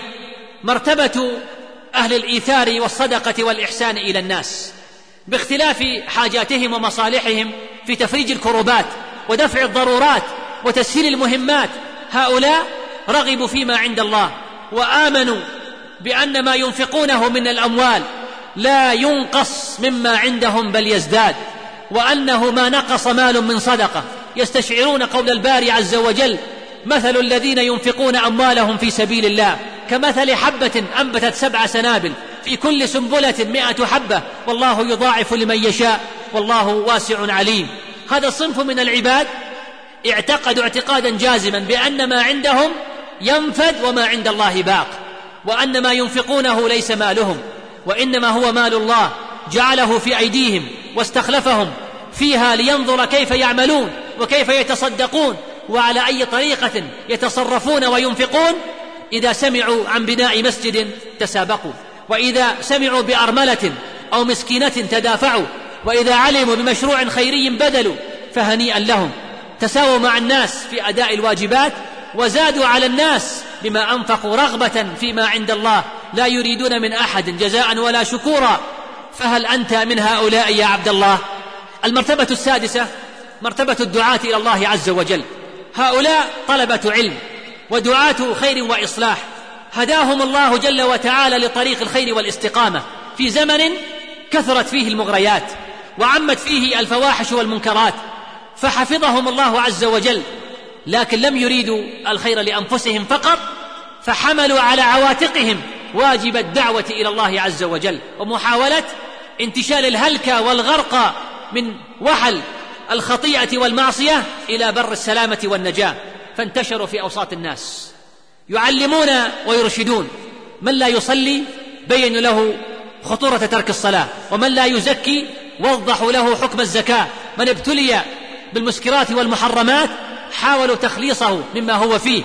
مرتبة أهل الإيثار والصدقة والإحسان إلى الناس، باختلاف حاجاتهم ومصالحهم في تفريج الكربات ودفع الضرورات وتسهيل المهمات. هؤلاء رغبوا فيما عند الله، وآمنوا بأن ما ينفقونه من الأموال لا ينقص مما عندهم بل يزداد، وأنه ما نقص مال من صدقة. يستشعرون قول الباري عز وجل: مثل الذين ينفقون أموالهم في سبيل الله كمثل حبة أنبتت سبع سنابل في كل سنبلة مئة حبة والله يضاعف لمن يشاء والله واسع عليم. هذا الصنف من العباد اعتقدوا اعتقادا جازما بأن ما عندهم ينفد وما عند الله باق، وأن ما ينفقونه ليس مالهم وإنما هو مال الله جعله في أيديهم واستخلفهم فيها لينظر كيف يعملون وكيف يتصدقون وعلى أي طريقة يتصرفون وينفقون. إذا سمعوا عن بناء مسجد تسابقوا، وإذا سمعوا بأرملة أو مسكينة تدافعوا، وإذا علموا بمشروع خيري بذلوا، فهنيئا لهم. تساووا مع الناس في أداء الواجبات وزادوا على الناس بما أنفقوا رغبة فيما عند الله، لا يريدون من أحد جزاء ولا شكورا. فهل أنت من هؤلاء يا عبد الله؟ المرتبة السادسة مرتبة الدعاة إلى الله عز وجل. هؤلاء طلبة علم ودعاة خير وإصلاح، هداهم الله جل وتعالى لطريق الخير والاستقامة في زمن كثرت فيه المغريات وعمت فيه الفواحش والمنكرات، فحفظهم الله عز وجل، لكن لم يريدوا الخير لأنفسهم فقط، فحملوا على عواتقهم واجب الدعوة إلى الله عز وجل ومحاولة انتشال الهلكة والغرق من وحل الخطيئة والمعصية إلى بر السلامة والنجاة. فانتشروا في أوساط الناس يعلمون ويرشدون. من لا يصلي بينوا له خطورة ترك الصلاة، ومن لا يزكي وضحوا له حكم الزكاة، من ابتلي بالمسكرات والمحرمات حاولوا تخليصه مما هو فيه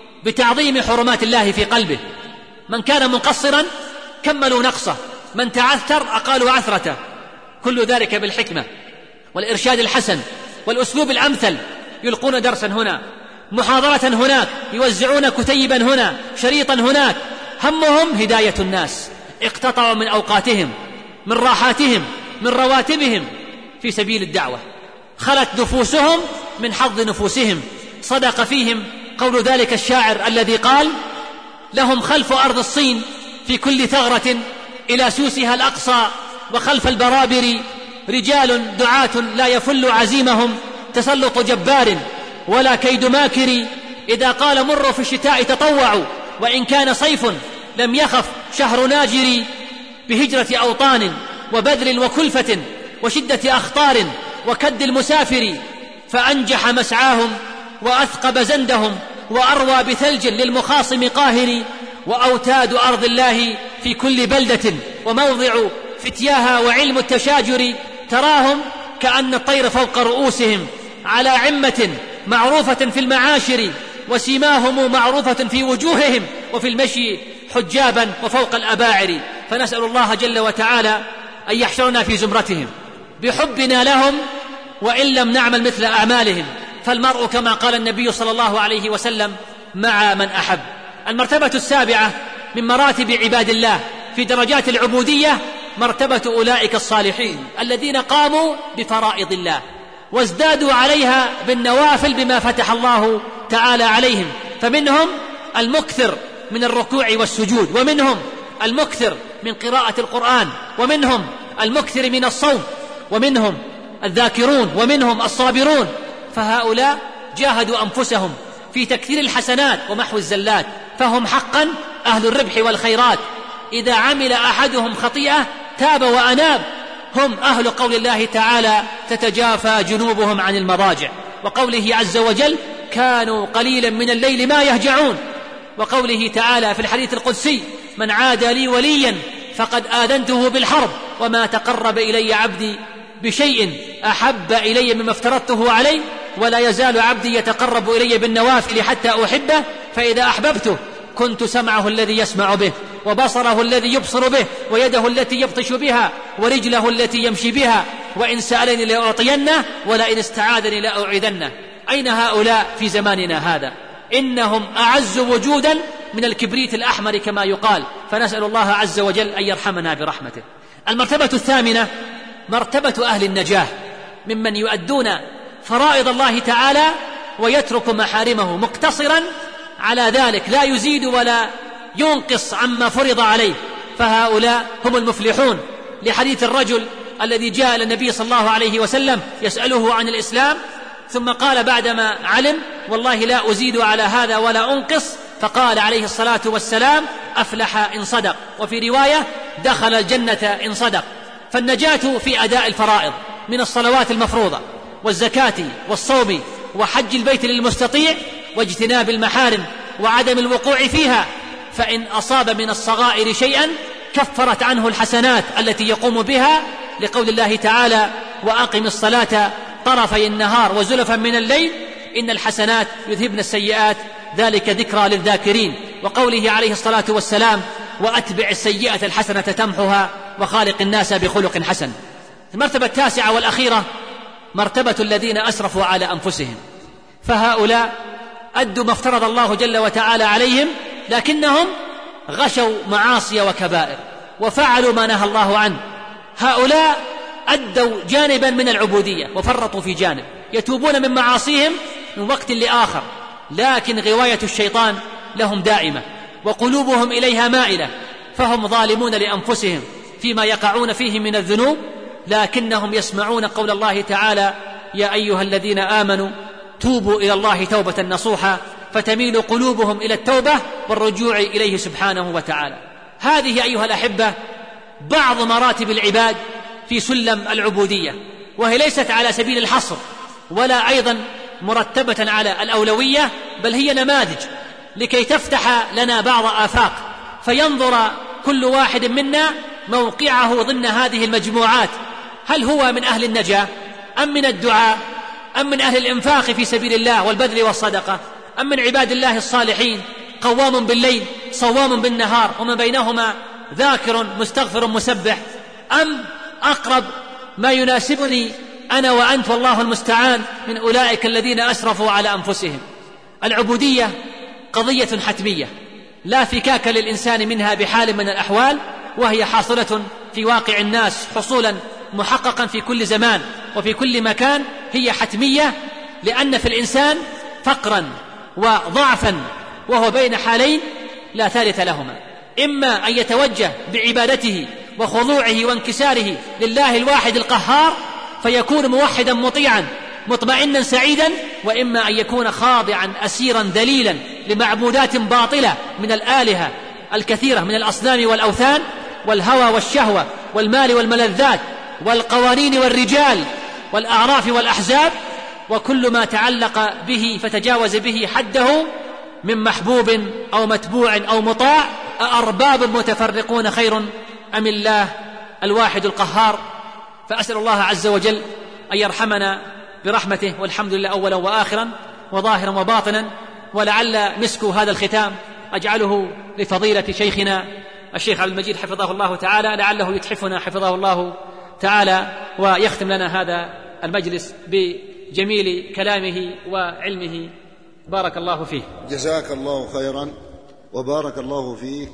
بتعظيم حرمات الله في قلبه. من كان مقصرا كملوا نقصه، من تعثر أقالوا عثرته. كل ذلك بالحكمة والإرشاد الحسن والأسلوب الأمثل. يلقون درسا هنا، محاضرة هناك، يوزعون كتيبا هنا، شريطا هناك، همهم هداية الناس. اقتطعوا من أوقاتهم، من راحاتهم، من رواتبهم في سبيل الدعوة. خلت نفوسهم من حظ نفوسهم. صدق فيهم قول ذلك الشاعر الذي قال: لهم خلف أرض الصين في كل ثغرة إلى سوسها الأقصى، وخلف البرابر رجال دعاة لا يفل عزيمهم تسلط جبار ولا كيد ماكر. إذا قال مروا في الشتاء تطوعوا، وإن كان صيف لم يخف شهر ناجر. بهجرة أوطان وبذل وكلفة وشدة أخطار وكد المسافر، فأنجح مسعاهم وأثقب زندهم وأروى بثلج للمخاصم قاهر، وأوتاد أرض الله في كل بلدة وموضع فتياها وعلم التشاجر، تراهم كأن الطير فوق رؤوسهم على عمة معروفة في المعاشر، وسيماهم معروفة في وجوههم وفي المشي حجابا وفوق الأباعر. فنسأل الله جل وتعالى أن يحشرنا في زمرتهم بحبنا لهم وإن لم نعمل مثل أعمالهم، فالمرء كما قال النبي صلى الله عليه وسلم مع من أحب. المرتبة السابعة من مراتب عباد الله في درجات العبودية مرتبة أولئك الصالحين الذين قاموا بفرائض الله وازدادوا عليها بالنوافل بما فتح الله تعالى عليهم، فمنهم المكثر من الركوع والسجود، ومنهم المكثر من قراءة القرآن، ومنهم المكثر من الصوم، ومنهم الذاكرون، ومنهم الصابرون. فهؤلاء جاهدوا أنفسهم في تكثير الحسنات ومحو الزلات، فهم حقا أهل الربح والخيرات. إذا عمل أحدهم خطيئة تاب وأناب، هم أهل قول الله تعالى تتجافى جنوبهم عن المضاجع، وقوله عز وجل كانوا قليلا من الليل ما يهجعون، وقوله تعالى في الحديث القدسي من عادى لي وليا فقد آذنته بالحرب، وما تقرب إلي عبدي بشيء أحب إلي مما افترضته عليه، ولا يزال عبدي يتقرب إلي بالنوافل حتى أحبه، فإذا أحببته كنت سمعه الذي يسمع به، وبصره الذي يبصر به، ويده التي يبطش بها، ورجله التي يمشي بها، وإن سألني لأعطينه، ولئن استعاذني لأعيذنه. أين هؤلاء في زماننا هذا؟ إنهم أعز وجودا من الكبريت الأحمر كما يقال، فنسأل الله عز وجل أن يرحمنا برحمته. المرتبة الثامنة مرتبة أهل النجاة ممن يؤدون فرائض الله تعالى ويترك محارمه مقتصرا على ذلك، لا يزيد ولا ينقص عما فرض عليه، فهؤلاء هم المفلحون. لحديث الرجل الذي جاء إلى النبي صلى الله عليه وسلم يسأله عن الإسلام، ثم قال بعدما علم والله لا أزيد على هذا ولا أنقص، فقال عليه الصلاة والسلام أفلح إن صدق، وفي رواية دخل الجنة إن صدق. فالنجاة في أداء الفرائض من الصلوات المفروضة والزكاة والصوم وحج البيت للمستطيع واجتناب المحارم وعدم الوقوع فيها، فإن أصاب من الصغائر شيئا كفرت عنه الحسنات التي يقوم بها، لقول الله تعالى وأقم الصلاة طرفي النهار وزلفا من الليل إن الحسنات يذهبن السيئات ذلك ذكرى للذاكرين، وقوله عليه الصلاة والسلام وأتبع السيئة الحسنة تمحها وخالق الناس بخلق حسن. المرتبة التاسعة والأخيرة مرتبة الذين أسرفوا على أنفسهم، فهؤلاء أدوا ما افترض الله جل وتعالى عليهم، لكنهم غشوا معاصي وكبائر وفعلوا ما نهى الله عنه. هؤلاء أدوا جانبا من العبودية وفرطوا في جانب، يتوبون من معاصيهم من وقت لآخر، لكن غواية الشيطان لهم دائمة وقلوبهم إليها مائلة، فهم ظالمون لأنفسهم فيما يقعون فيه من الذنوب، لكنهم يسمعون قول الله تعالى يا أيها الذين آمنوا توبوا إلى الله توبة نصوحا، فتميل قلوبهم إلى التوبة والرجوع إليه سبحانه وتعالى. هذه أيها الأحبة بعض مراتب العباد في سلم العبودية، وهي ليست على سبيل الحصر ولا أيضا مرتبة على الأولوية، بل هي نماذج لكي تفتح لنا بعض آفاق، فينظر كل واحد منا موقعه ضمن هذه المجموعات، هل هو من أهل النجاة أم من الدعاء أم من أهل الإنفاق في سبيل الله والبذل والصدقة، أم من عباد الله الصالحين قوام بالليل صوام بالنهار وما بينهما ذاكر مستغفر مسبح، أم أقرب ما يناسبني أنا وأنت والله المستعان من أولئك الذين أسرفوا على أنفسهم. العبودية قضية حتمية لا فكاك للإنسان منها بحال من الأحوال، وهي حاصلة في واقع الناس حصولا محققا في كل زمان وفي كل مكان، هي حتمية لأن في الإنسان فقرا وضعفا، وهو بين حالين لا ثالث لهما، إما أن يتوجه بعبادته وخضوعه وانكساره لله الواحد القهار فيكون موحدا مطيعا مطمئنا سعيدا، وإما أن يكون خاضعا أسيرا ذليلا لمعبودات باطلة من الآلهة الكثيرة من الأصنام والأوثان والهوى والشهوة والمال والملذات والقوانين والرجال والأعراف والأحزاب وكل ما تعلق به فتجاوز به حده، من محبوب أو متبوع أو مطاع أأرباب متفرقون خير أم الله الواحد القهار. فأسأل الله عز وجل أن يرحمنا برحمته، والحمد لله أولا وآخرا وظاهرا وباطنا. ولعل مسك هذا الختام أجعله لفضيلة شيخنا الشيخ عبد المجيد حفظه الله تعالى، لعله يتحفنا حفظه الله تعالى ويختم لنا هذا المجلس بجميل كلامه وعلمه. بارك الله فيه. جزاك الله خيرا وبارك الله فيك.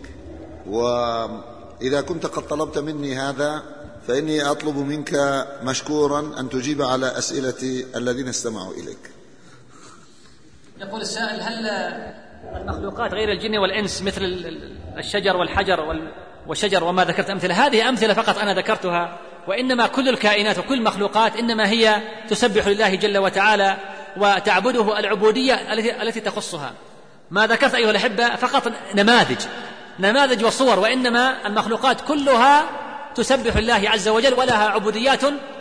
وإذا كنت قد طلبت مني هذا فإني أطلب منك مشكورا أن تجيب على أسئلة الذين استمعوا إليك. يقول السائل: هل المخلوقات غير الجن والإنس مثل الشجر والحجر والشجر وما ذكرت أمثلة، هذه أمثلة فقط أنا ذكرتها، وإنما كل الكائنات وكل المخلوقات إنما هي تسبح لله جل وتعالى وتعبده العبودية التي تخصها. ما ذكرت أيها الأحبة فقط نماذج نماذج وصور، وإنما المخلوقات كلها تسبح لله عز وجل ولها عبوديات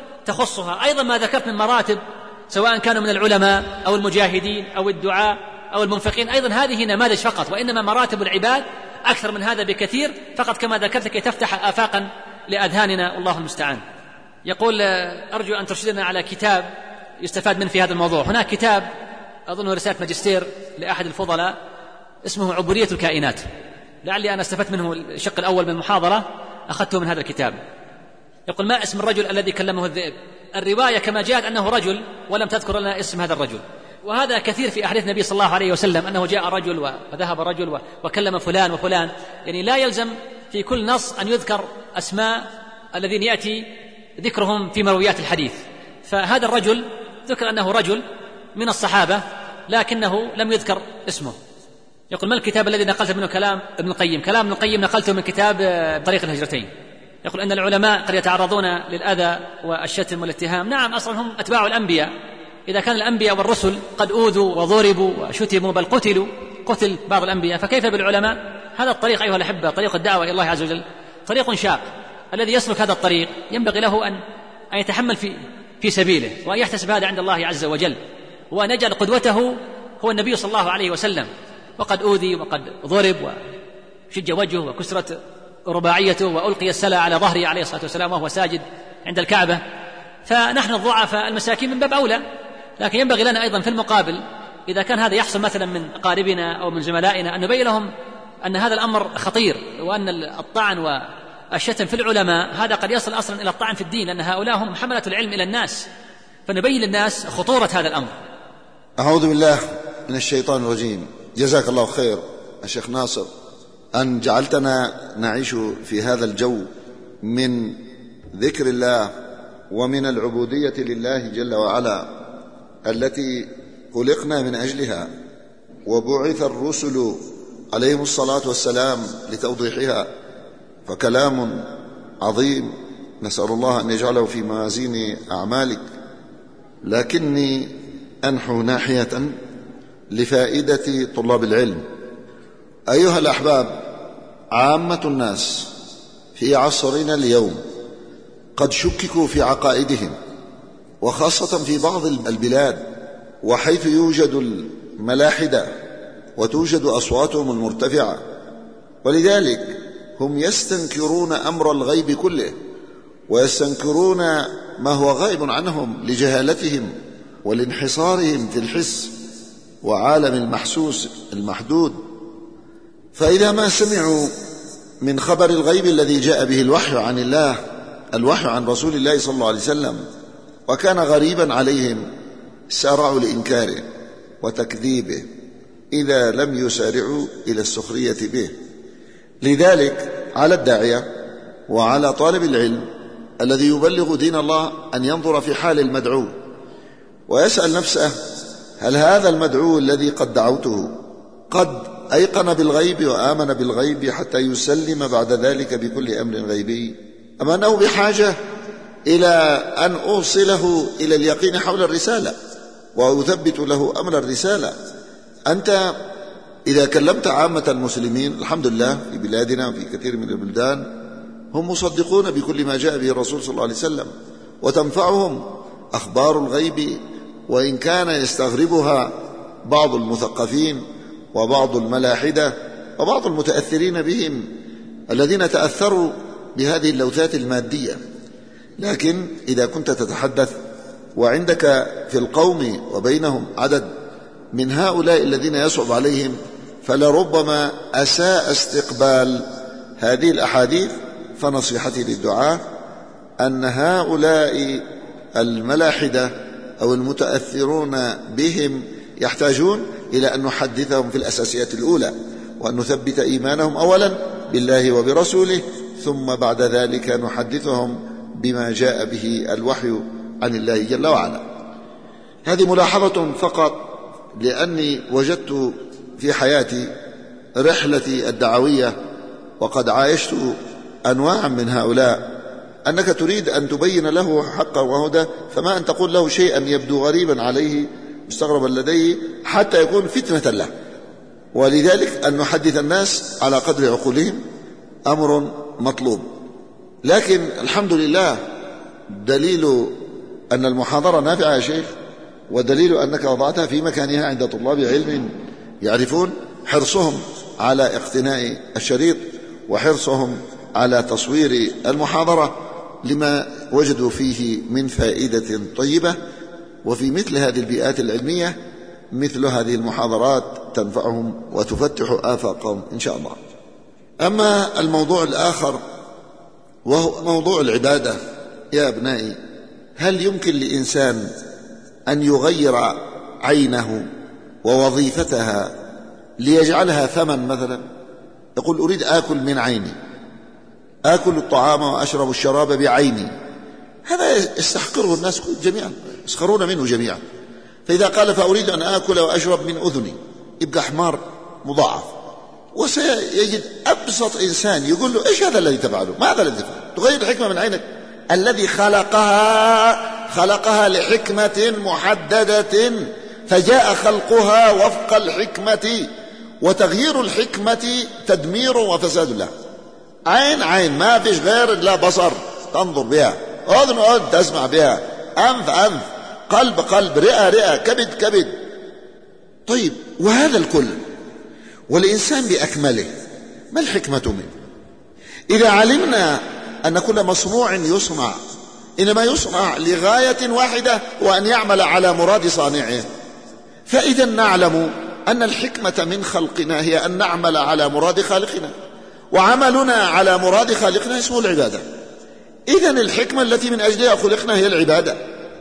تخصها. أيضا ما ذكرت من مراتب سواء كانوا من العلماء أو المجاهدين أو الدعاء أو المنفقين، أيضا هذه نماذج فقط، وإنما مراتب العباد أكثر من هذا بكثير، فقط كما ذكرت كي تفتح آفاقا لأذهاننا والله المستعان. يقول: أرجو أن ترشدنا على كتاب يستفاد منه في هذا الموضوع. هناك كتاب أظنه رسالة ماجستير لأحد الفضلاء اسمه عبودية الكائنات، لعلي أنا استفدت منه الشق الأول من المحاضرة أخذته من هذا الكتاب. يقول: ما اسم الرجل الذي كلمه الذئب؟ الرواية كما جاءت أنه رجل ولم تذكر لنا اسم هذا الرجل، وهذا كثير في أحاديث النبي صلى الله عليه وسلم أنه جاء رجل وذهب رجل وكلم فلان وفلان، يعني لا يلزم في كل نص أن يذكر أسماء الذين يأتي ذكرهم في مرويات الحديث. فهذا الرجل ذكر أنه رجل من الصحابة لكنه لم يذكر اسمه. يقول: ما الكتاب الذي نقلت منه كلام ابن القيم؟ كلام ابن القيم نقلته من كتاب طريق الهجرتين. يقول: أن العلماء قد يتعرضون للأذى والشتم والاتهام. نعم، أصلا هم أتباع الأنبياء. إذا كان الأنبياء والرسل قد أوذوا وضربوا وشتموا بل قتلوا قتل بعض الأنبياء، فكيف بالعلماء؟ هذا الطريق أيها الأحبة، طريق الدعوة إلى الله عز وجل طريق شاق. الذي يسلك هذا الطريق ينبغي له أن أن يتحمل في في سبيله وأن يحتسب هذا عند الله عز وجل، وأن يجعل قدوته هو النبي صلى الله عليه وسلم. وقد أوذي وقد ضرب وشج وجهه وكسرت رباعيته وألقي السلى على ظهره عليه الصلاة والسلام وهو ساجد عند الكعبة. فنحن الضعفاء المساكين من باب أولى، لكن ينبغي لنا أيضا في المقابل إذا كان هذا يحصل مثلا من أقاربنا أو من زملائنا أن نبين لهم أن هذا الأمر خطير، وأن الطعن والشتم في العلماء هذا قد يصل أصلا إلى الطعن في الدين، لأن هؤلاء هم حملة العلم إلى الناس، فنبين للناس خطورة هذا الأمر. أعوذ بالله من الشيطان الرجيم. جزاك الله خير الشيخ ناصر أن جعلتنا نعيش في هذا الجو من ذكر الله ومن العبودية لله جل وعلا التي خلقنا من أجلها، وبعث الرسل عليهم الصلاة والسلام لتوضيحها. فكلام عظيم نسأل الله أن يجعله في موازين أعمالك. لكني أنحو ناحية لفائدة طلاب العلم. أيها الأحباب، عامة الناس في عصرنا اليوم قد شككوا في عقائدهم، وخاصة في بعض البلاد وحيث يوجد الملاحدة وتوجد أصواتهم المرتفعة، ولذلك هم يستنكرون أمر الغيب كله، ويستنكرون ما هو غائب عنهم لجهالتهم ولانحصارهم في الحس وعالم المحسوس المحدود. فإذا ما سمعوا من خبر الغيب الذي جاء به الوحي عن الله، الوحي عن رسول الله صلى الله عليه وسلم، وكان غريبا عليهم، سارعوا لإنكاره وتكذيبه إذا لم يسارعوا إلى السخرية به. لذلك على الداعية وعلى طالب العلم الذي يبلغ دين الله أن ينظر في حال المدعو ويسأل نفسه: هل هذا المدعو الذي قد دعوته قد أيقن بالغيب وآمن بالغيب حتى يسلم بعد ذلك بكل أمر غيبي، أم أنه بحاجة إلى أن أوصله إلى اليقين حول الرسالة وأثبت له أمر الرسالة؟ أنت إذا كلمت عامة المسلمين الحمد لله في بلادنا وفي كثير من البلدان هم مصدقون بكل ما جاء به الرسول صلى الله عليه وسلم، وتنفعهم أخبار الغيب وإن كان يستغربها بعض المثقفين وبعض الملاحدة وبعض المتأثرين بهم الذين تأثروا بهذه اللوثات المادية. لكن إذا كنت تتحدث وعندك في القوم وبينهم عدد من هؤلاء الذين يصعب عليهم، فلربما أساء استقبال هذه الأحاديث. فنصيحتي للدعاة أن هؤلاء الملاحدة أو المتأثرون بهم يحتاجون إلى أن نحدثهم في الأساسيات الأولى، وأن نثبت إيمانهم أولا بالله وبرسوله، ثم بعد ذلك نحدثهم بما جاء به الوحي عن الله جل وعلا. هذه ملاحظة فقط، لأني وجدت في حياتي رحلتي الدعوية وقد عايشت أنواعا من هؤلاء، أنك تريد أن تبين له حقا وهدى، فما أن تقول له شيئا يبدو غريبا عليه مستغربا لديه حتى يكون فتنة له. ولذلك أن نحدث الناس على قدر عقولهم أمر مطلوب. لكن الحمد لله دليل أن المحاضرة نافعة يا شيخ، ودليل أنك وضعتها في مكانها عند طلاب علم يعرفون حرصهم على اقتناء الشريط وحرصهم على تصوير المحاضرة لما وجدوا فيه من فائدة طيبة. وفي مثل هذه البيئات العلمية مثل هذه المحاضرات تنفعهم وتفتح آفاقهم إن شاء الله. أما الموضوع الآخر وهو موضوع العبادة، يا أبنائي، هل يمكن لإنسان أن يغير عينه ووظيفتها ليجعلها ثمن؟ مثلا يقول أريد آكل من عيني، آكل الطعام وأشرب الشراب بعيني، هذا يستحقره الناس جميعا، يسخرون منه جميعا. فإذا قال فأريد أن آكل وأشرب من أذني، يبقى حمار مضاعف. وسيجد أبسط إنسان يقول له إيش هذا الذي تفعله؟ ما هذا الذي تفعله؟ تغير الحكمة من عينك. الذي خلقها خلقها لحكمة محددة، فجاء خلقها وفق الحكمة، وتغيير الحكمة تدمير وفساد لها. عين عين، ما فيش غير لا بصر تنظر بها، أذن أذن تسمع بها، أنف أنف، قلب قلب، رئة رئة، كبد كبد. طيب، وهذا الكل والإنسان بأكمله ما الحكمة منه؟ إذا علمنا أن كل مصنوع يصنع إنما يصنع لغاية واحدة وأن يعمل على مراد صانعه، فإذا نعلم أن الحكمة من خلقنا هي أن نعمل على مراد خالقنا، وعملنا على مراد خالقنا اسمه العبادة. إذن الحكمة التي من أجلها خلقنا هي العبادة،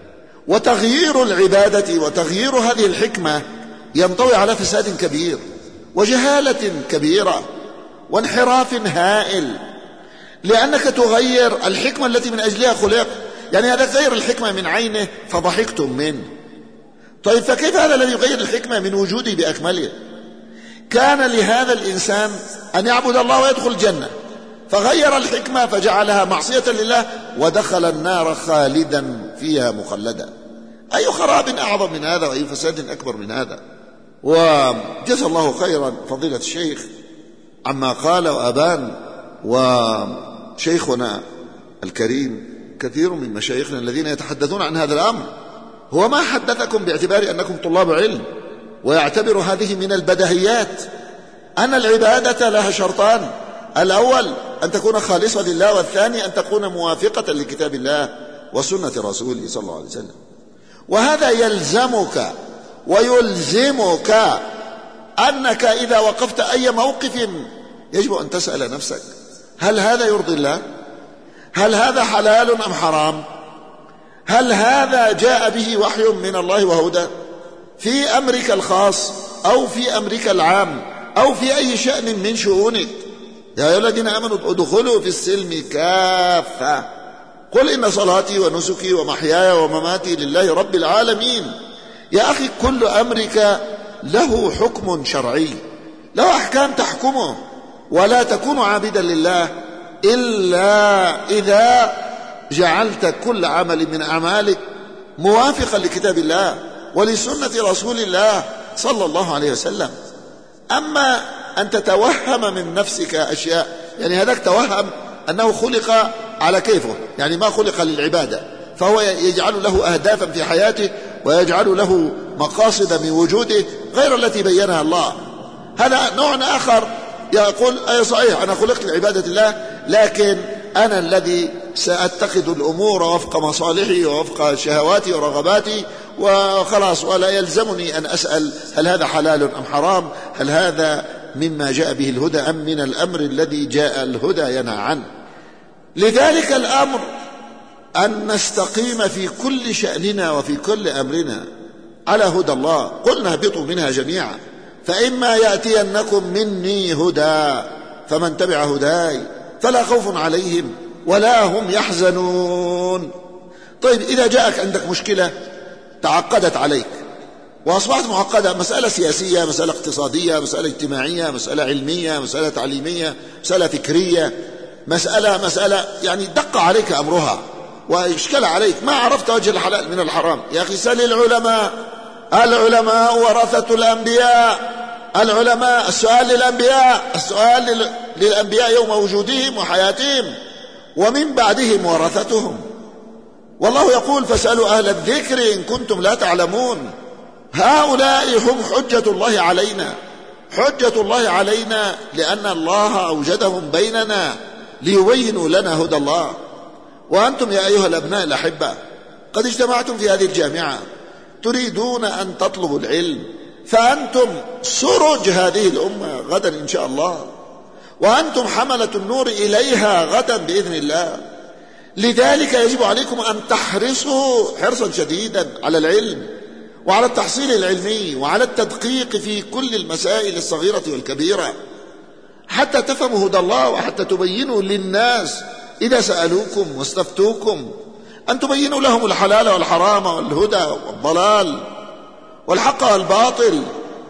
وتغيير العبادة وتغيير هذه الحكمة ينطوي على فساد كبير وجهالة كبيرة وانحراف هائل، لأنك تغير الحكمة التي من أجلها خلق. يعني هذا غير الحكمة من عينه فضحكتم منه. طيب، فكيف هذا الذي يغير الحكمة من وجوده بأكمله؟ كان لهذا الإنسان أن يعبد الله ويدخل الجنة، فغير الحكمة فجعلها معصية لله ودخل النار خالدا فيها مخلدا. أي خراب أعظم من هذا، وأي فساد أكبر من هذا. وجزا الله خيرا فضيلة الشيخ عما قال وأبان. وشيخنا الكريم كثير من مشايخنا الذين يتحدثون عن هذا الأمر هو ما حدثكم باعتبار أنكم طلاب علم، ويعتبر هذه من البدهيات أن العبادة لها شرطان: الأول أن تكون خالصة لله، والثاني أن تكون موافقة لكتاب الله وسنة رسوله صلى الله عليه وسلم. وهذا يلزمك ويلزمك أنك إذا وقفت أي موقف يجب أن تسأل نفسك: هل هذا يرضي الله؟ هل هذا حلال أم حرام؟ هل هذا جاء به وحي من الله وهدى في أمرك الخاص أو في أمرك العام أو في أي شأن من شؤونك؟ يا أيها الذين آمنوا ادخلوا في السلم كافة، قل إن صلاتي ونسكي ومحياي ومماتي لله رب العالمين. يا أخي، كل أمرك له حكم شرعي، له أحكام تحكمه، ولا تكون عابدا لله إلا إذا جعلت كل عمل من أعمالك موافقا لكتاب الله ولسنة رسول الله صلى الله عليه وسلم. أما أن تتوهم من نفسك أشياء، يعني هذاك توهم أنه خلق على كيفه، يعني ما خلق للعبادة، فهو يجعل له أهدافا في حياته ويجعل له مقاصد من وجوده غير التي بينها الله. هذا نوع آخر يقول أي صحيح أنا خلقت لعبادة الله، لكن أنا الذي سأتخذ الأمور وفق مصالحي ووفق شهواتي ورغباتي وخلاص، ولا يلزمني أن أسأل هل هذا حلال أم حرام، هل هذا مما جاء به الهدى أم من الأمر الذي جاء الهدى ينهى عنه. لذلك الأمر أن نستقيم في كل شأننا وفي كل أمرنا على هدى الله. قلنا اهبطوا منها جميعا، فإما يأتينكم مني هدى فمن تبع هداي فلا خوف عليهم ولا هم يحزنون. طيب إذا جاءك عندك مشكلة تعقدت عليك وأصبحت معقدة، مسألة سياسية، مسألة اقتصادية، مسألة اجتماعية، مسألة علمية، مسألة تعليمية، مسألة فكرية، مسألة مسألة يعني دق عليك أمرها وإشكال عليك، ما عرفت وجه الحلال من الحرام، يا أخي سل العلماء. العلماء ورثة الأنبياء، العلماء السؤال للأنبياء، السؤال للأنبياء يوم وجودهم وحياتهم، ومن بعدهم ورثتهم. والله يقول فاسألوا أهل الذكر إن كنتم لا تعلمون. هؤلاء هم حجة الله علينا، حجة الله علينا لأن الله أوجدهم بيننا ليبينوا لنا هدى الله. وأنتم يا أيها الأبناء الأحبة قد اجتمعتم في هذه الجامعة تريدون أن تطلبوا العلم، فأنتم سرج هذه الأمة غدا إن شاء الله، وأنتم حملة النور إليها غدا بإذن الله. لذلك يجب عليكم أن تحرصوا حرصا شديدا على العلم وعلى التحصيل العلمي وعلى التدقيق في كل المسائل الصغيرة والكبيرة حتى تفهموا هدى الله وحتى تبينوا للناس إذا سألوكم واستفتوكم أن تبينوا لهم الحلال والحرام والهدى والضلال والحق والباطل.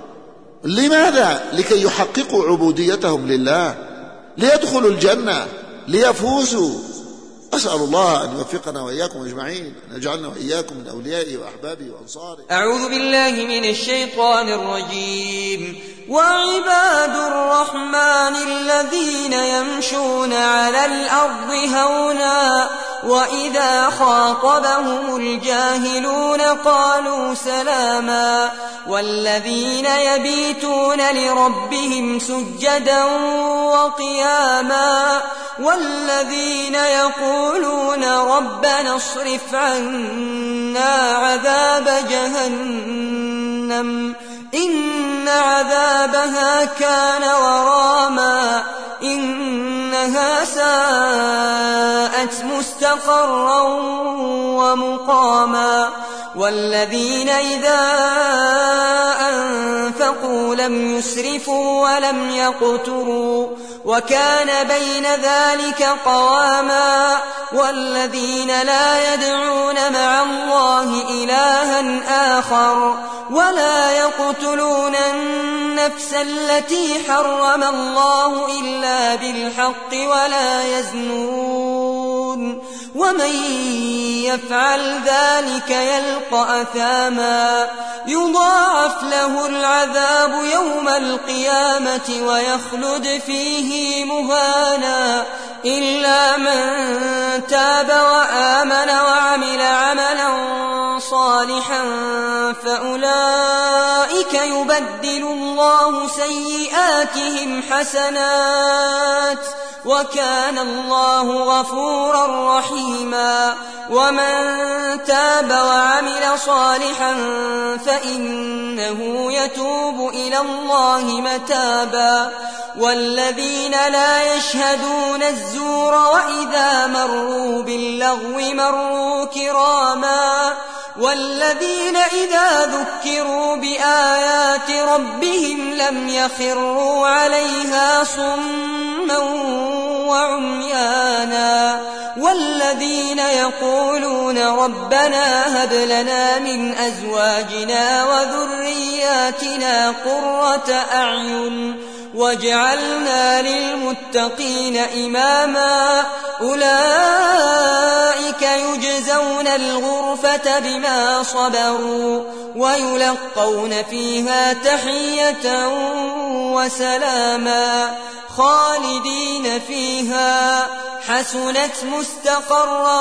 لماذا؟ لكي يحققوا عبوديتهم لله، ليدخلوا الجنة، ليفوزوا. أسأل الله أن يوفقنا وإياكم أجمعين، أن يجعلنا وإياكم من أوليائه وأحبابه وأنصاره. أعوذ بالله من الشيطان الرجيم. وعباد الرحمن الذين يمشون على الأرض هونا وإذا خاطبهم الجاهلون قالوا سلاما والذين يبيتون لربهم سجدا وقياما والذين يقولون ربنا اصرف عنا عذاب جهنم إن عذابها كان غراما إنها ساءت مستقرا ومقاما والذين إذا أنفقوا لم يسرفوا ولم يقتروا وكان بين ذلك قواما والذين لا يدعون مع الله إلها آخر ولا يقتلون النفس التي حرم الله إلا بالحق ولا يزنون ومن يفعل ذلك يلقى أثاما يضاعف له العذاب يوم القيامة ويخلد فيه مهانا إلا من تاب وآمن وعمل عملا صالحا فأولئك يبدل الله سيئاتهم حسنات وكان الله غفورا رحيما ومن تاب وعمل صالحا فإنه يتوب إلى الله متابا والذين لا يشهدون الزور وإذا مروا باللغو مروا كراما والذين إذا ذكروا بآيات ربهم لم يخروا عليها صما وعميانا والذين يقولون ربنا هب لنا من أزواجنا وذرياتنا قرة أعين واجعلنا للمتقين إماما أولئك يجزون الغرفة بما صبروا ويلقون فيها تحية وسلاما خالدين فيها حسنت مستقرا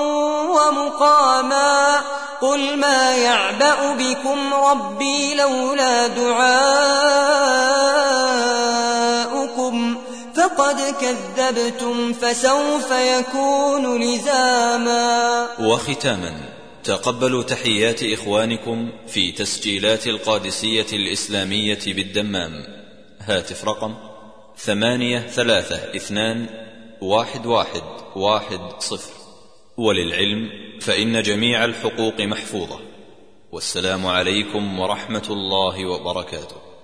ومقاما قل ما يعبأ بكم ربي لولا دعاء قد كذبتم فسوف يكون لزاما. وختاما، تقبلوا تحيات إخوانكم في تسجيلات القادسية الإسلامية بالدمام. هاتف رقم ثمانية ثلاثة اثنان واحد واحد واحد صفر. وللعلم فإن جميع الحقوق محفوظة. والسلام عليكم ورحمة الله وبركاته.